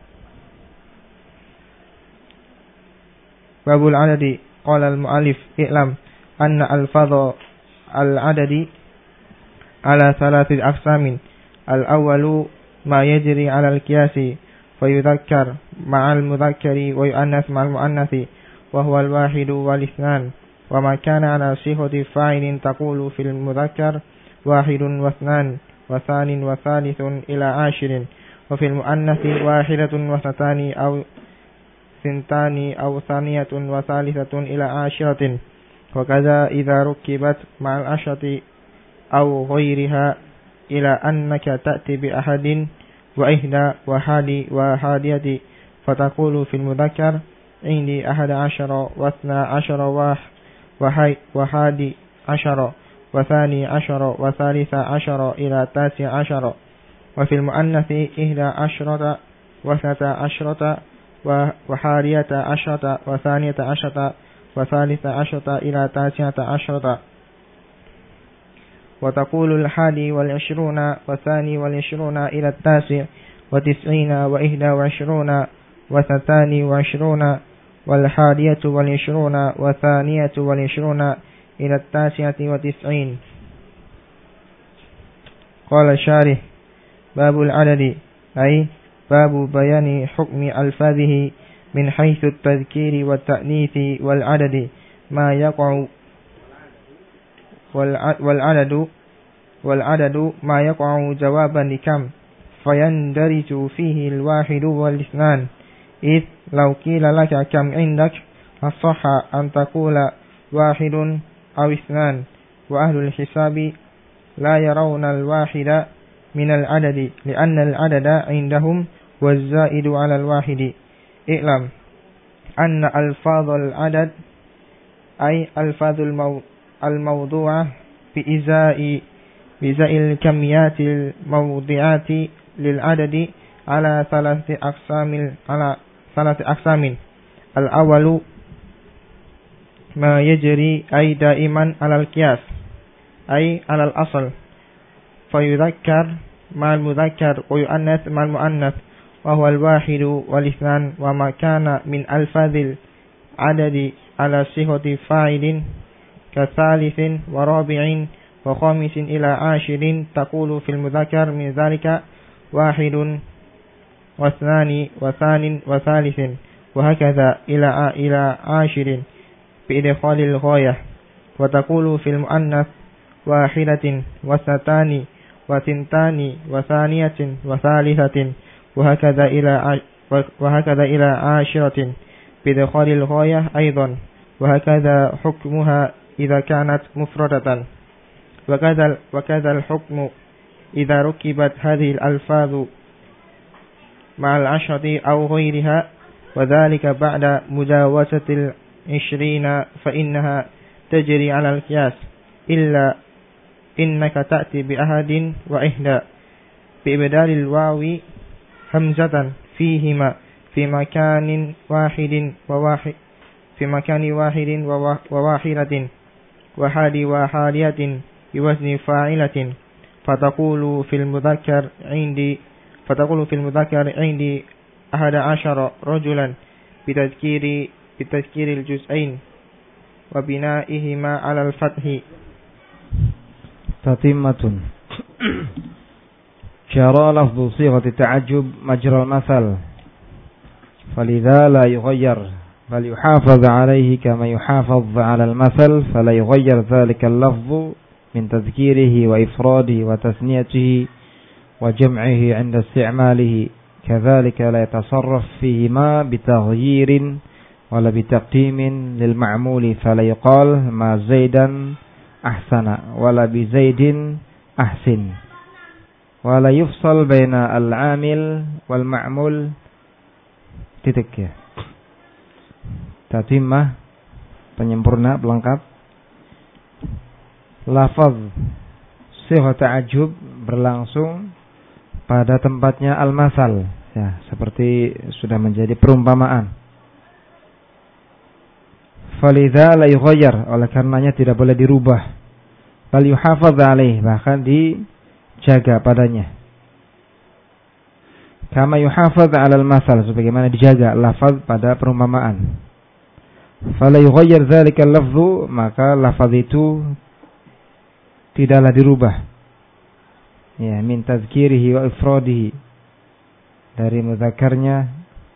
باب العدد. قال المؤلف اعلم أن ألفاظ العدد على ثلاثة أقسام. الأول ما يجري على القياس فيذكر مع المذكر ويؤنث مع المؤنث وهو الواحد والاثنان. وما كان على صيغة فاعل تقول في المذكر واحد واثنان وثان وثالث إلى عاشر. وفي المؤنث واحدة واثنتان أو ثنتان أو ثانية وثالثة إلى عاشرة. وكذا إذا ركبت مع العشرة أو غيرها إلى أنك تأتي بأحد وإحدى وحادي وحادية فتقول في المذكر عندي أحد عشر واثنى عشر وحادي عشر وثاني عشر وثالث عشر إلى تاسع عشر. وفي المؤنث إحدى عشرة واثنتا عشرة وحادية عشرة وثانية عشرة وثالث عشرة إلى تاسعة عشرة. وتقول الحادي والعشرون والثاني والعشرون إلى التاسع وتسعين وإحدى وعشرون واثنتان وعشرون والحادية والعشرون والثانية والعشرون إلى التاسعة وتسعين. قال الشارح باب العدد أي باب بيان حكم ألفاظه من حيث التذكير والتأنيث والعدد ما يقع والعدد والعدد ما يقع جوابا لكم فيندرج فيه الواحد والاثنان. إذ لو قيل لك كم عندك الصح أن تقول واحد أو اثنان. وأهل الحساب لا يرون الواحد من العدد لأن العدد عندهم والزائد على الواحد. اعلم أن ألفاظ العدد أي ألفاظ الموضوعة بإزاء بإزاء الكميات الموضعات للعدد على ثلاثة أقسام على ثلاثة أقسام. الأول ما يجري أي دائما على القياس أي على الأصل فيذكر مع المذكر ويؤنث مع المؤنث وهو الواحد والاثنان. وما كان من ألفاظ العدد على صيغة فاعل كثالث ورابع وخامس إلى عاشر تقول في المذكر من ذلك واحد واثنان وثان وثالث وهكذا إلى إلى عاشر بإدخال الغاية. وتقول في المؤنث واحدة واثنتان وثنتان وثانية وثالثة وهكذا إلى وهكذا إلى عاشرة بإدخال الغاية أيضا. وهكذا حكمها إذا كانت مفردة. وكذا وكذا الحكم إذا ركبت هذه الألفاظ مع العشرة أو غيرها وذلك بعد مجاوزة العشرين فإنها تجري على القياس إلا إنك تأتي بأحد وإحدى بإبدال الواو همزة فيهما في مكان واحد وواحد في مكان واحد وواحدة وحادي وحادية بوزن فاعلة. فتقول في المذكر عندي فتقول في المذكر عندي أحد عشر رجلا بتذكير بتذكير الجزئين وبنائهما على الفتح. تتمة. جرى لفظ صيغة التعجب مجرى المثل فلذا لا يغير بل يحافظ عليه كما يحافظ على المثل فلا يغير ذلك اللفظ من تذكيره وإفراده وتثنيته وجمعه عند استعماله kadzalika la yatasarraf fihi ma bitaghyirin wala bitaqdimin lil ma'muli fala yuqal ma Zaidan ahsana wala bi Zaidin ahsin wala yufsal baina al-amil wal ma'mul titik ya. Tatimah penyempurna pelengkap. Lafaz sihah ta'ajjub berlangsung pada tempatnya al-masal ya, seperti sudah menjadi perumpamaan. Falidha la yughayyar, oleh karenanya tidak boleh dirubah. Bal yuhafaz alaih, bahkan dijaga padanya. Kama yuhafaz 'ala al-masal, sebagaimana dijaga lafaz pada perumpamaan. Fala yughayyar dzalika al-lafzu, maka lafaz itu tidaklah dirubah. Ya, min tazkirihi wa ifradihi, dari mudzakarnya,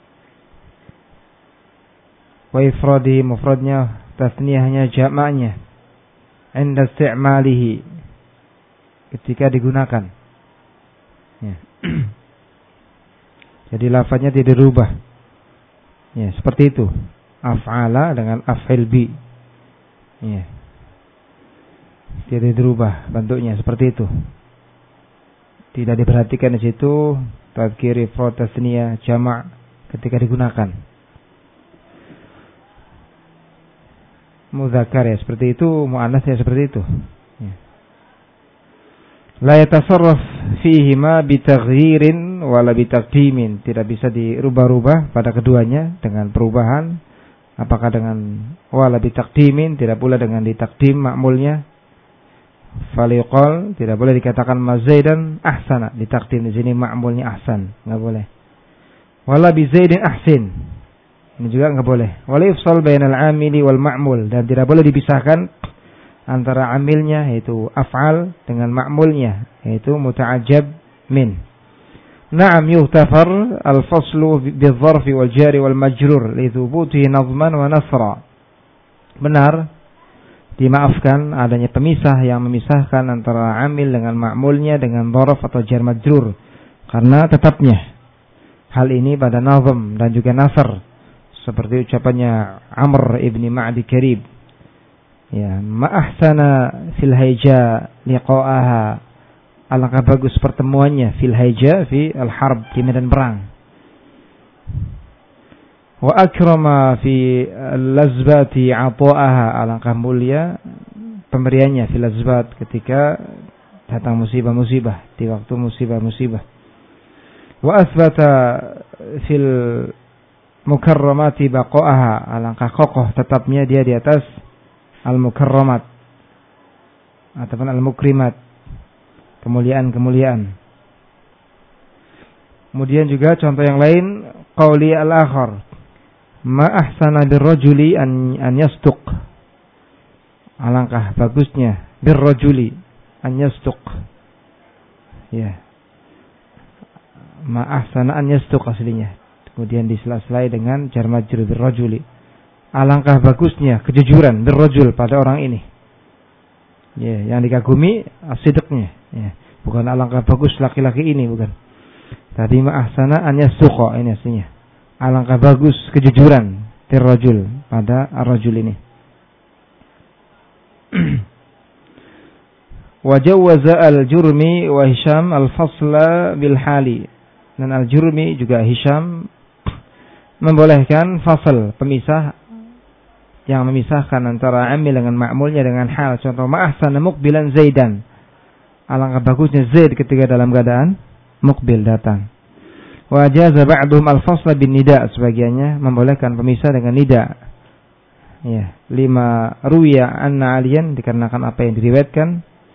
wa ifradihi mufradnya, tasniyahnya, jamaknya, inda isti'malihi, ketika digunakan. Ya. Jadi lafaznya tidak dirubah. Ya, seperti itu. Af'ala dengan af'il bi. Ya. Tidak dirubah bentuknya seperti itu. Tidak diperhatikan di situ tadzkir, ifrad, tasniyah, jama' ketika digunakan. Mudzakkar ya seperti itu, muannas ya seperti itu. Ya. La yatasarraf fihi ma bitaghyirin wala bitaqdimin, tidak bisa dirubah-rubah pada keduanya dengan perubahan, apakah dengan wala bitaqdimin, tidak pula dengan ditakdim ma'mulnya. Faliqal, tidak boleh dikatakan mazaidan ahsana, ditakdim di sini ma'mulnya ahsan, enggak boleh. Wala bi zaidin ahsin, ini juga enggak boleh. Wala yufsal bainal amili wal ma'mul, dan tidak boleh dipisahkan antara amilnya yaitu af'al dengan ma'mulnya yaitu muta'ajjab min. Na'am yuhtafar al-faslu bil-dharfi wal jari wal majrur li thubutihi nazman wa nasra. Benar, dimaafkan adanya pemisah yang memisahkan antara amil dengan ma'mulnya dengan dharaf atau jar majrur, karena tetapnya hal ini pada nazm dan juga nasr, seperti ucapannya Amr ibni Ma'di Karib, ya, ma ahsana fil hayja liqa'aha, alangkah bagus pertemuannya, fil hayja fi al-harb, di medan perang. Wa akrama fi al-lazbati ata'aha, alangkah mulia pemberiannya fil lazbat, ketika datang musibah-musibah, di waktu musibah-musibah. Wa asbata fil mukarramati baqa'aha, alangkah kokoh tetapnya dia di atas al-mukarramat ataupun al-mukrimat, kemuliaan-kemuliaan. Kemudian juga contoh yang lain, qauli al-akhar, ma ahsana birrajuli an an yastuq, alangkah bagusnya birrajuli an yastuq, ya, ma ahsana an yastuq aslinya, kemudian disela-selai dengan jar majrur birrajuli, alangkah bagusnya kejujuran birrajul pada orang ini, ya, yang dikagumi asidqnya, ya, bukan alangkah bagus laki-laki ini, bukan, tapi ma ahsana an yastuq, ini aslinya, alangkah bagus kejujuran tirrajul pada ar-rajul ini. Wa jawwaza al-Jurmi wa Hisham al-fasla bil hali, dan al-Jurmi juga Hisham membolehkan fasal, pemisah yang memisahkan antara amil dengan ma'mulnya dengan hal. Contoh, ma ahsana muqbilan Zaidan, alangkah bagusnya Zaid ketika dalam keadaan muqbil, datang. Wa jaza ba'duhum al-fasla bin nida, sebagiannya membolehkan pemisah dengan nida. Ya, lima ruya anna aliyan, dikarenakan apa yang diriwayatkan,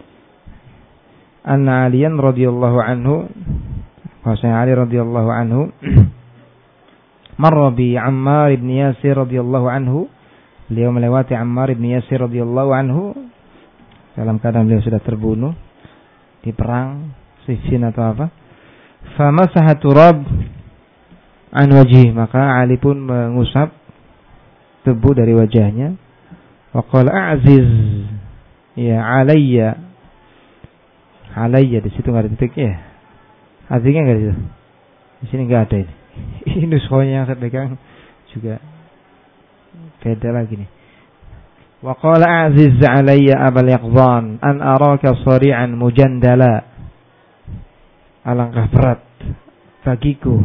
anna aliyan radhiyallahu anhu, bahwasanya Ali radhiyallahu anhu marra bi Ammar ibn Yasir radhiyallahu anhu, beliau melewati Ammar ibn Yasir radhiyallahu anhu dalam keadaan beliau sudah terbunuh di perang Siffin atau apa. Famasaha turab an wajhi, maka Ali pun mengusap debu dari wajahnya. Wa qala a'ziz ya alayya, alayya di situ enggak ada titik ya. Artinya enggak itu. Di sini nggak ada ini. Ini nuskonya yang saya pegang juga beda lagi nih. Wa qala aziz alayya abal yaqdhan an araka sari'an mujandala. Alangkah berat bagiku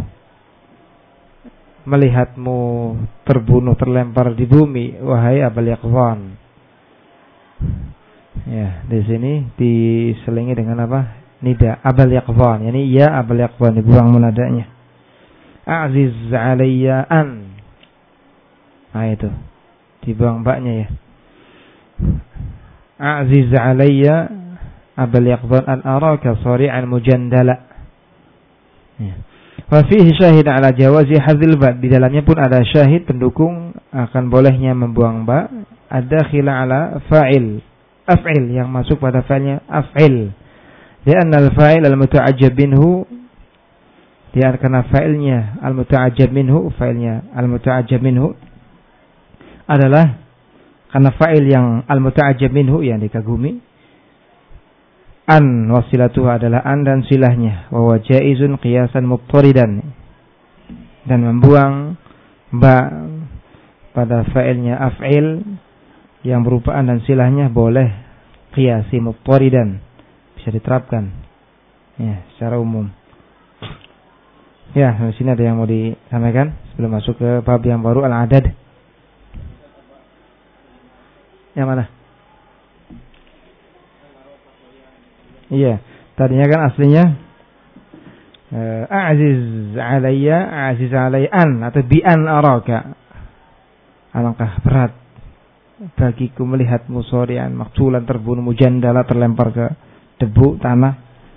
melihatmu terbunuh terlempar di bumi wahai abal yaqdhan. Ya, di sini diselingi dengan apa? Nida abal yaqdhan, yani ya abal yaqdhan, dibuang munadanya. Aziz alayya an. Nah itu dibuang baknya ya. Aziz alayya abal yaqdhan an araka sari'an mujandala. Ya. Wa fihi syahid ala jawazi hadzal ba. Di dalamnya pun ada syahid pendukung akan bolehnya membuang ba ad-dakhila ala fa'il af'il, yang masuk pada fa'ilnya af'il. Lianna al-fa'il al-muta'ajjab minhu, dia karena fa'ilnya al-muta'ajjab minhu, fa'ilnya al-muta'ajjab minhu adalah karena fa'il yang al-muta'ajjab minhu yang dikagumi. An wasilatuhu adalah an dan silahnya, wa jaizun qiyasan muqtaridan, dan membuang ba pada fa'ilnya af'il yang berupa an dan silahnya boleh qiyasi muqtaridan, bisa diterapkan ya secara umum. Ya, di sini ada yang mau disampaikan sebelum masuk ke bab yang baru, al-adad. Yang mana? Iya, tadinya kan aslinya uh, aziz alayya, aziz alayya an atau bi an araka. Alangkah berat bagiku melihatmu sorian maktulan, terbunuh, mujandala, terlempar ke debu tanah.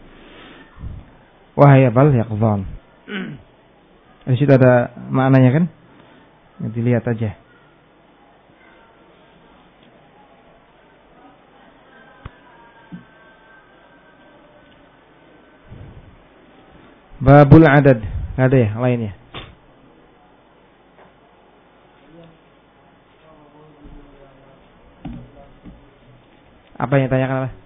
Wahai abal yaqdhan. Di situ ada maknanya kan? Dilihat aja. Babul adad. Nggak ada ya lainnya? Apa yang ditanyakan apa?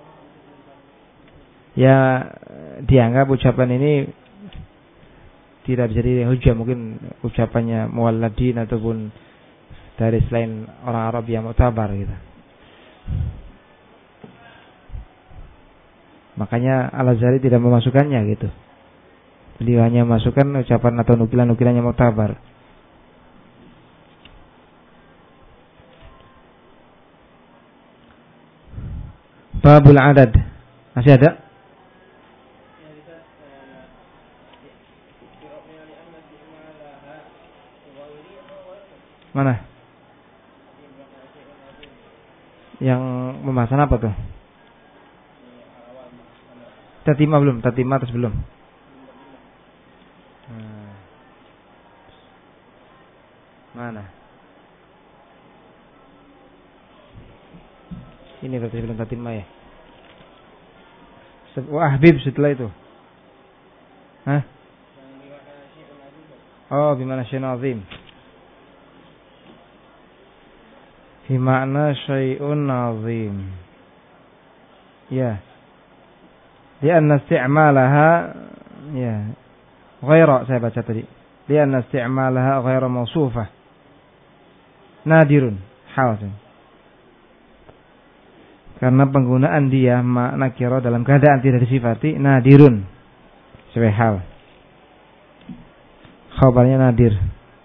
Ya, dianggap ucapan ini tidak bisa jadi hujjah, mungkin ucapannya muwalladin ataupun dari selain orang Arab yang mu'tabar gitu. Makanya Al-Azhari tidak memasukkannya gitu. Beliau hanya masukkan ucapan atau nukilan-nukilan yang mu'tabar. Babul adad. Masih ada? Mana? Yang pembahasan apa tuh? Tatimah belum? Tatimah atas belum? Hmm. Mana? Ini berarti belum tatimah ya? Wah, Habib setelah itu. Hah? Oh, bimana syai'un azim. Fi makna syai'un azim. Ya. Lianna isti'malaha ya. Ghaira, saya baca tadi. Lianna isti'malaha ghaira mawsufah. Nadirun. Hawasan. Karena penggunaan dia makna kira dalam keadaan tidak disifati nadirun. Sebagai hal. Khabarnya nadir.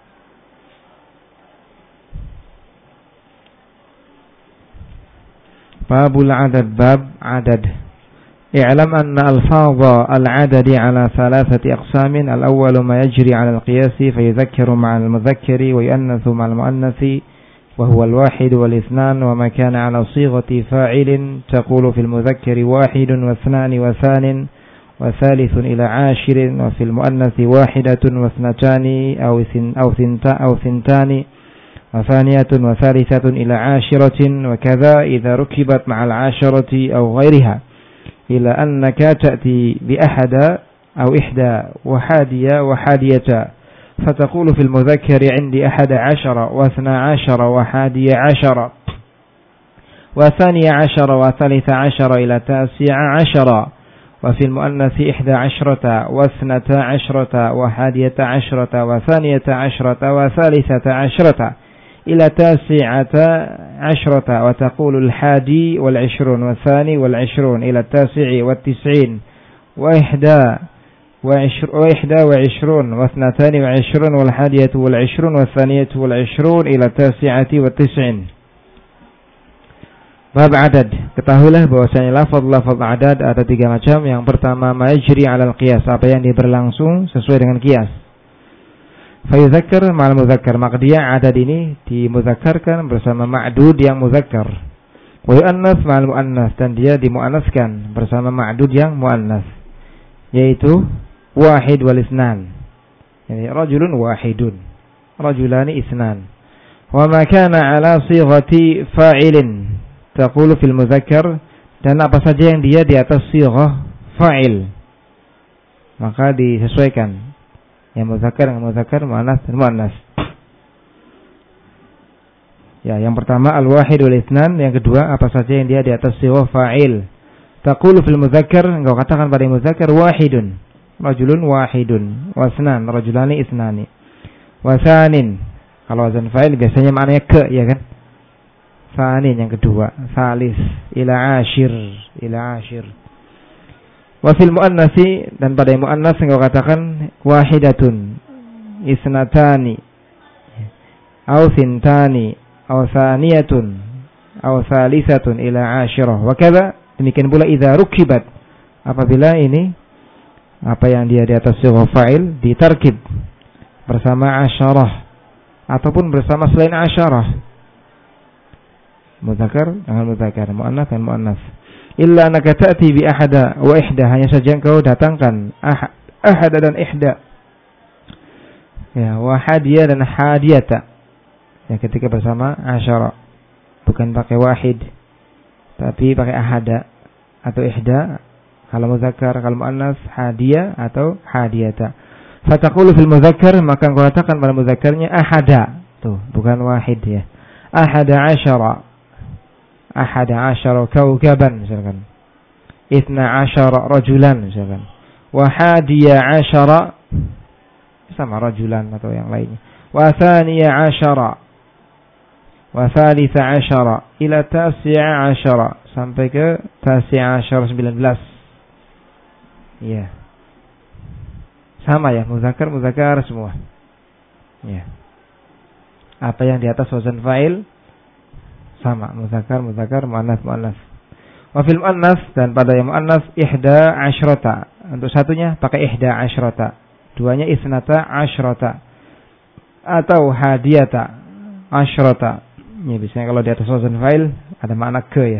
Babul adad, bab adad. I'lam anna alfadha al-adadi ala thalathati aqsamin. Al-awwalu ma yajri ala al-qiyasi fayudhakkaru ma'a al-mudhakkari wa yu'annathu ma'a al-mu'annathi وهو الواحد والاثنان وما كان على صيغة فاعل تقول في المذكر واحد واثنان وثان وثالث إلى عاشر وفي المؤنث واحدة واثنتان أو أو ثنتا أو ثنتان وثانية وثالثة إلى عاشرة وكذا إذا ركبت مع العاشرة أو غيرها إلى أنك تأتي بأحد أو إحدى وحادية وحادية فتقول في المذكر عندي أحد عشر واثنى عشر وحادي عشر وثاني عشر وثالث عشر إلى تاسع عشر wa fil muannatsi ihda asyrata wa thnata asyrata wa hadiyata asyrata wa thaniyata asyrata wa thalithata asyrata ila tasi'ata asyrata wa taqulu al-hadi wal ishrun wa thani wal ishrun ila tasi'i wat tis'in wa ihda وإحدى وعشرون واثنتان وعشرون والحادية والعشرون والثانية والعشرون إلى التاسعة والتسعين. Bab adad. Ketahuilah bahwasanya lafaz-lafaz adad ada tiga macam. Yang pertama majri 'alal qiyas, apa yang dia berlangsung sesuai dengan qiyas. Fa yudzakkar ma'al mudzakkar, maka dia adad ini dimudzakarkan bersama ma'dud yang mudzakkar. Wa yu'annas ma'al mu'annas, dan dia dimuannaskan bersama ma'dud yang muannas, yaitu wahid wal isnan. Yani rajulun wahidun, rajulani isnan. Wa ma kana 'ala sighati fa'ilin taqulu fil mudzakkar, dan apa saja yang dia di atas sighah fa'il maka disesuaikan yang mudzakkar dengan mudzakkar, muannas dan muannas. Ya, yang pertama al-wahid wal isnan, yang kedua apa saja yang dia di atas sighah fa'il. Taqulu fil mudzakkar, engkau katakan pada mudzakkar wahidun, rajulun wahidun, wasnan, rajulani isnani, wasanin. Kalau wazan fa'il biasanya maknanya ke, ya kan? Sanin yang kedua, salis, ila ashir, ila ashir. Wa fil muannatsi, dan pada yang muannas engkau katakan wahidatun, isnatani, au sintani, au saniyatun, au salisatun ila ashirah. Wa kadza, demikian pula idza rukibat, apabila ini apa yang dia di atas sighah fa'il ditarkib bersama asyarah ataupun bersama selain asyarah, mudzakkar dengan mudzakkar, muannas dan muannas. Illa annaka ta'ti bi ahada wa ihda, hanya saja engkau datangkan ahad, ahada dan ihda, ya, wa hadiyah dan hadiyata, ya, ketika bersama asyarah, bukan pakai wahid tapi pakai ahada atau ihda kalau mudzakkar, kalau muannas hadiyah atau hadiyata. Fataqulu fil mudzakkar, maka engkau katakan pada mudzakkarnya ahada, tuh bukan wahid, ya, ahada asyara, ahada asyara kaukaban misalkan, ithna asyara rajulan misalkan, wa hadiya asyara sama rajulan atau yang lainnya, wa thaniya asyara, wa thalitha asyara ila tasi'a asyara, sampai ke tasi'a asyara, sembilan belas. Ya, sama ya, mudzakkar mudzakkar semua. Ya, apa yang di atas wazan fa'il sama, mudzakkar mudzakkar, muannas muannas. Wa fil muannas, dan pada yang muannas ihda asyrata, untuk satunya pakai ihda asyrata, duanya isnata asyrata atau hadiyata asyrata. Ya, biasanya kalau di atas wazan fa'il ada makna ke, ya.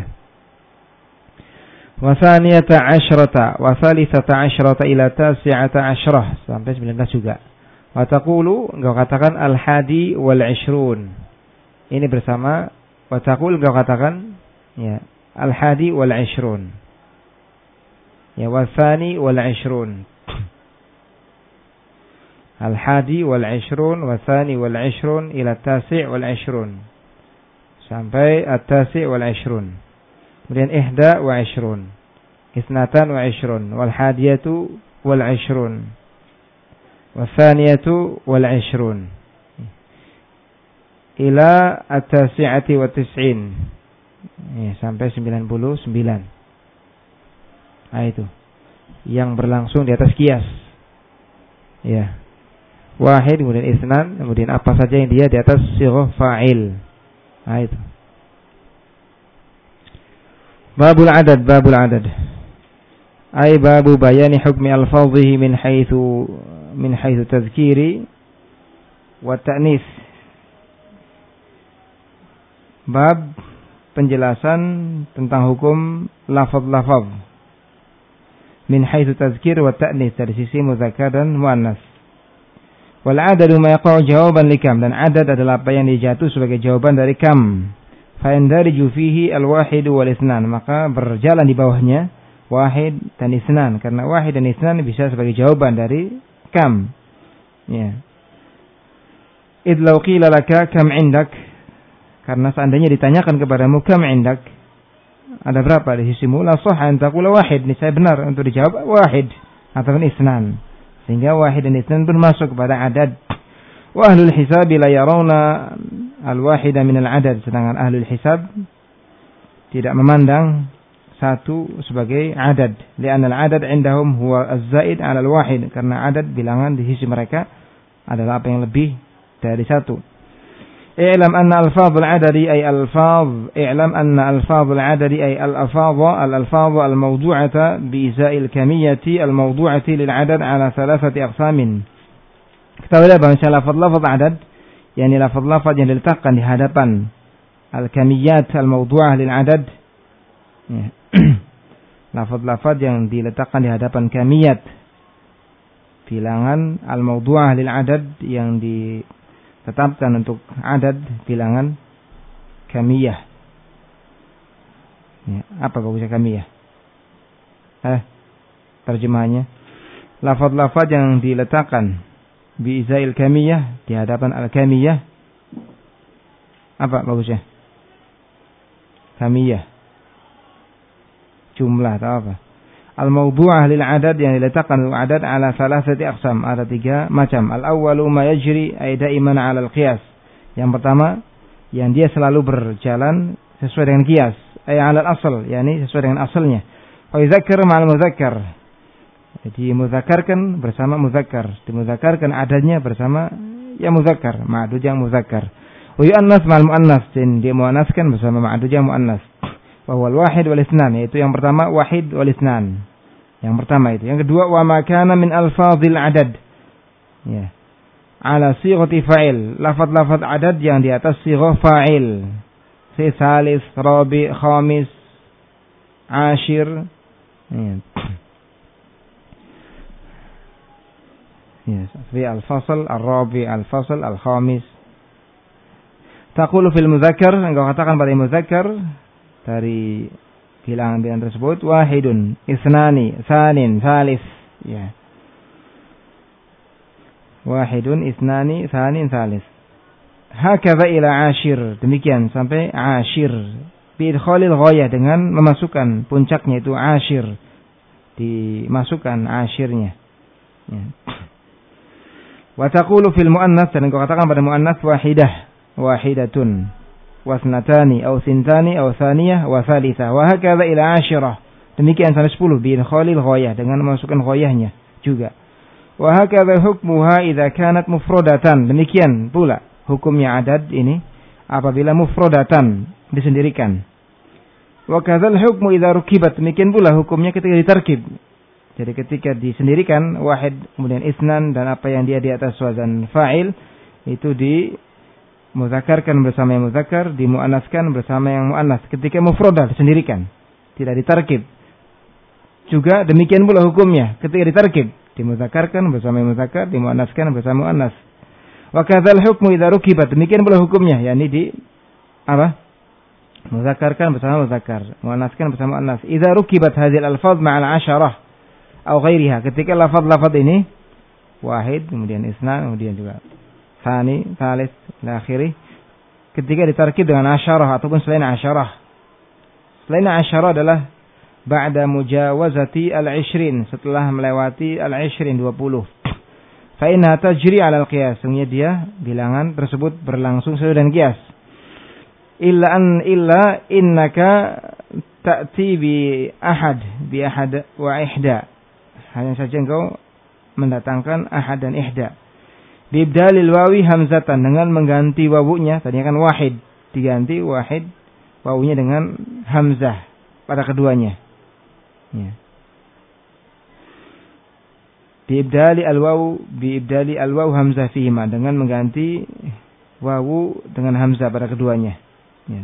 Wasaniyata asyrata wa thalithata asyrata ila tasi'ata asyrah, sampai sembilan belas juga. Wa taqulu, engkau katakan al-hadi wal ishrun, ini bersama wa taqul, engkau katakan, ya, al-hadi wal ishrun, ya, wa thani wal ishrun, al-hadi wal ishrun wa thani wal ishrun ila tasi' wal ishrun, sampai at-tasi' wal ishrun. Kemudian ihda wa ishrun, isnatan wa ishrun, wal hadiyatu wal ishrun, wal thaniyatu wal ishrun ila at-tasi'ati wa tis'in, ya, sampai sembilan puluh sembilan. Nah, itu yang berlangsung di atas qiyas, ya, wahid kemudian isnan, kemudian apa saja yang dia di atas sighah fa'il. Nah, itu babul adad. Babul adad ay babu bayani hukmi alfadhihi min haitsu min haitsu tadhkiri wa ta'nis. Bab penjelasan tentang hukum lafaz-lafaz min haitsu tadhkir wa ta'nis, dari sisi mudzakkar dan muannas. Wal adadu ma yaqa'u jawaban likam, dan adad adalah apa yang dijatuh sebagai jawaban dari kam. Fa yandariju fihi al-wahid wal isnan, maka berjalan di bawahnya wahid dan isnan, karena wahid dan isnan bisa sebagai jawaban dari kam, ya. Id law qila laka kam indak, karena seandainya ditanyakan kepadamu kam indak, ada berapa di sisimu? La sah an taqula wahid. Ini saya benar untuk dijawab wahid ataupun isnan. Sehingga wahid dan isnan pun masuk kepada adad. Wa ahlul hisab la yarawna al-wahida min al-adad. Sedangkan ahlul hisab tidak memandang satu sebagai adad. Li'anna al-adad indahum huwa az-zaid 'ala al-wahid. Karena adad bilangan di sisi mereka adalah apa yang lebih dari satu. I'lam anna alfadhul adadi ay alfadh i'lam anna alfadhul adadi ay al-alfadha al-alfadha al-mawdu'ata bi iza'il kamiyyati al-mawdu'ati lil 'adad 'ala thalathati aqsamin. Ketahuilah bahwa lafaz-lafaz adad yakni lafaz-lafaz yang diletakkan di hadapan al-kamiyyat al-mawdu'ah lil 'adad. Ya. Lafaz-lafaz yang diletakkan di hadapan kamiyat bilangan al-mawdu'ah lil 'adad yang di tetapkan untuk adad bilangan kamiyah. Ya, apa bagusnya kamiyah? Eh, terjemahannya lafaz-lafaz yang diletakkan bi izail kamiyah di hadapan al-kamiyah. Apa bagusnya? Kamiyah. Jumlah atau apa? Al-mawdu'ah lil adad yang diletakkan untuk adad ala salasati aqsam, ada tiga macam. Al-awwalu ma yajri ay daiman 'ala al-qiyas. Yang pertama yang dia selalu berjalan sesuai dengan qiyas, ay 'ala al-asl, yakni sesuai dengan asalnya. Fa yuzakkar ma'al muzakkar. Jadi mudzakarkan bersama muzakkar, dimudzakarkan adadnya bersama yang muzakkar, ma'dud yang muzakkar. Wa yu'annas ma'al muannas, dan dia muannaskan bersama ma'dud yang muannas. Wa huwal wahid wal itsnan, yaitu yang pertama wahid wal itsnan. Yang pertama itu. Yang kedua wa ma kana min alfazil adad. Ya. Ala sighati fa'il, lafaz-lafaz adad yang di atas sighah fa'il. Si salis, rabi, khamis, ashir. Ya. Ya, fi al-fasl, al-rabi, al-fasl, al-khamis. Taqulu fil muzakkar, engkau katakan pada muzakkar dari bilangan-bilangan tersebut wahidun, isnani, sanin, salis, ya. Wahidun, isnani, sanin, salis. Hakadha ila ashir, demikian sampai ashir. Bi idkhalil ghayah, dengan memasukkan puncaknya itu ashir. Dimasukkan ashirnya. Ya. Wa taqulu fil muannas, dan engkau katakan pada muannas wahidah, wahidatun. Wasnatani atau sintani atau thaniyah wa thalithah wa hakadha ila ashirah. Demikian sampai sepuluh bi khalil ghayah, dengan memasukkan ghayahnya juga. Wa hakadha hukmuha idza kanat mufradatan. Demikian pula hukumnya adad ini apabila mufradatan, disendirikan. Wa kadzal hukmu idza rukibat. Demikian pula hukumnya ketika ditarkib. Jadi ketika disendirikan wahid kemudian isnan dan apa yang dia di atas wazan fa'il itu di mudzakarkan bersama yang mudzakkar, dimuannaskan bersama yang muannas. Ketika mufradah disendirikan, tidak ditarkib. Juga demikian pula hukumnya ketika ditarkib, dimudzakarkan bersama yang mudzakkar, dimuannaskan bersama muannas. Wa kadzal hukmu idza rukibat. Demikian pula hukumnya, yakni di apa? Mudzakarkan bersama mudzakkar, muannaskan bersama muannas. Idza rukibat hadhil alfaz ma'al asharah atau ghairiha. Ketika lafaz-lafaz ini wahid, kemudian isnan, kemudian juga Thani, Thalith, ila akhirih. Ketika ditarkib dengan asyarah ataupun selain asyarah. Selain asyarah adalah ba'da mujawazati al-ishrin, setelah melewati al-ishrin, dua puluh. Fa inna tajri 'ala al-qiyas, sungguhnya dia bilangan tersebut berlangsung sesuai dengan qiyas. Illa an illa innaka ta'ti bi ahad, bi ahad wa ihda. Hanya saja engkau mendatangkan ahad dan ihda. Bibdalil wawi hamzatan, dengan mengganti wawunya, tadinya kan wahid, diganti wahid, wawunya dengan hamzah pada keduanya. Ya. Bibdali al-waw, bibdali al-waw hamzah fihima, dengan mengganti wawu dengan hamzah pada keduanya. Ya.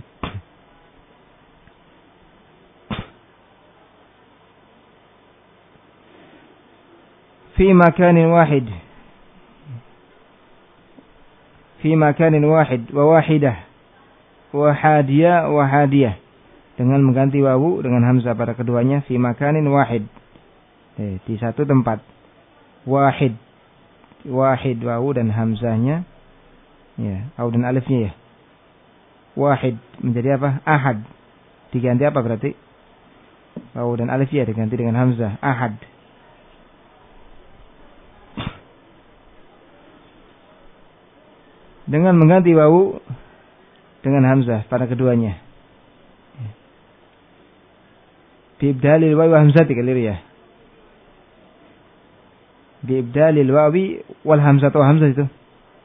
Fi makanin wahid. Fi makanin wahid wa wahidah wa hadiyah wa hadiyah, dengan mengganti wawu dengan hamzah pada keduanya. Fi makanin wahid, eh, di satu tempat. Wahid, wahid wawu dan hamzahnya, ya, wawu dan alifnya, ya. Wahid menjadi apa? Ahad. Diganti apa berarti? Wawu dan alif ya diganti dengan hamzah. Ahad. Dengan mengganti wawu dengan hamzah pada keduanya. Biibdalil wawi wa hamzati keliru ya. Biibdalil wawi wal hamzatu wa hamzah itu.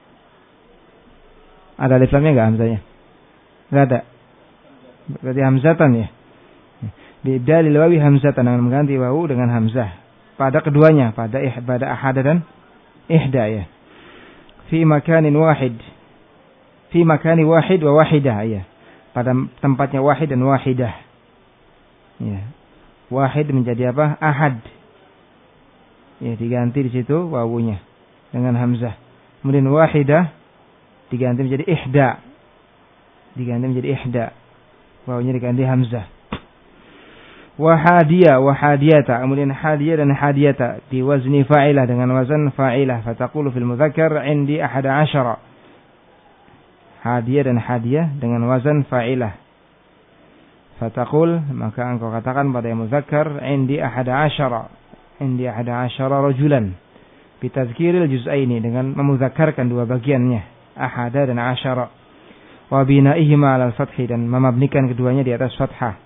Ada alif lamnya enggak hamzahnya? Enggak ada. Berarti hamzatan ya. Biibdalil wawi hamzatan, dengan mengganti wawu dengan hamzah pada keduanya, pada ih, pada ahada dan ihda ya. Fi makanin wahid. Fi makani wahid wa wahidah ya. Pada tempatnya wahid dan wahidah. Ya. Wahid menjadi apa? Ahad. Ya, diganti di situ wawunya dengan hamzah. Kemudian wahidah diganti menjadi ihda. Diganti menjadi ihda. Wawunya diganti hamzah. Wahadiyah, wahadiyata. Kemudian hadiyah dan hadiyata di wazni fa'ilah dengan wazan fa'ilah. Fataqulu fil mudzakkar indi ahada asyara. Hadiyah dan hadiyah dengan wazan fa'ilah. Fataqul, maka engkau katakan pada yang mudzakkar indi ahada asyara. Indi ahada asyara rajulan. Bitazkiril juz'aini, dengan memudzakarkan dua bagiannya, ahada dan asyara. Wa binaihima 'alal fathi, dan memabnikan keduanya di atas fathah.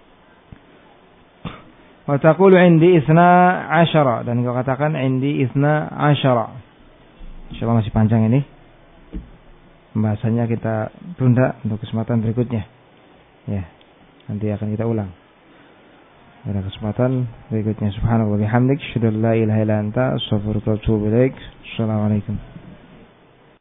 Wa taqulu indi isna asyara, dan engkau katakan indi isna asyara. Insyaallah masih panjang ini. Pembahasannya kita tunda untuk kesempatan berikutnya. Ya, nanti akan kita ulang pada kesempatan berikutnya. Subhanallah wa bihamdik, asyhadu an la ilaha illa anta, astaghfiruka wa atubu ilaik. Assalamualaikum.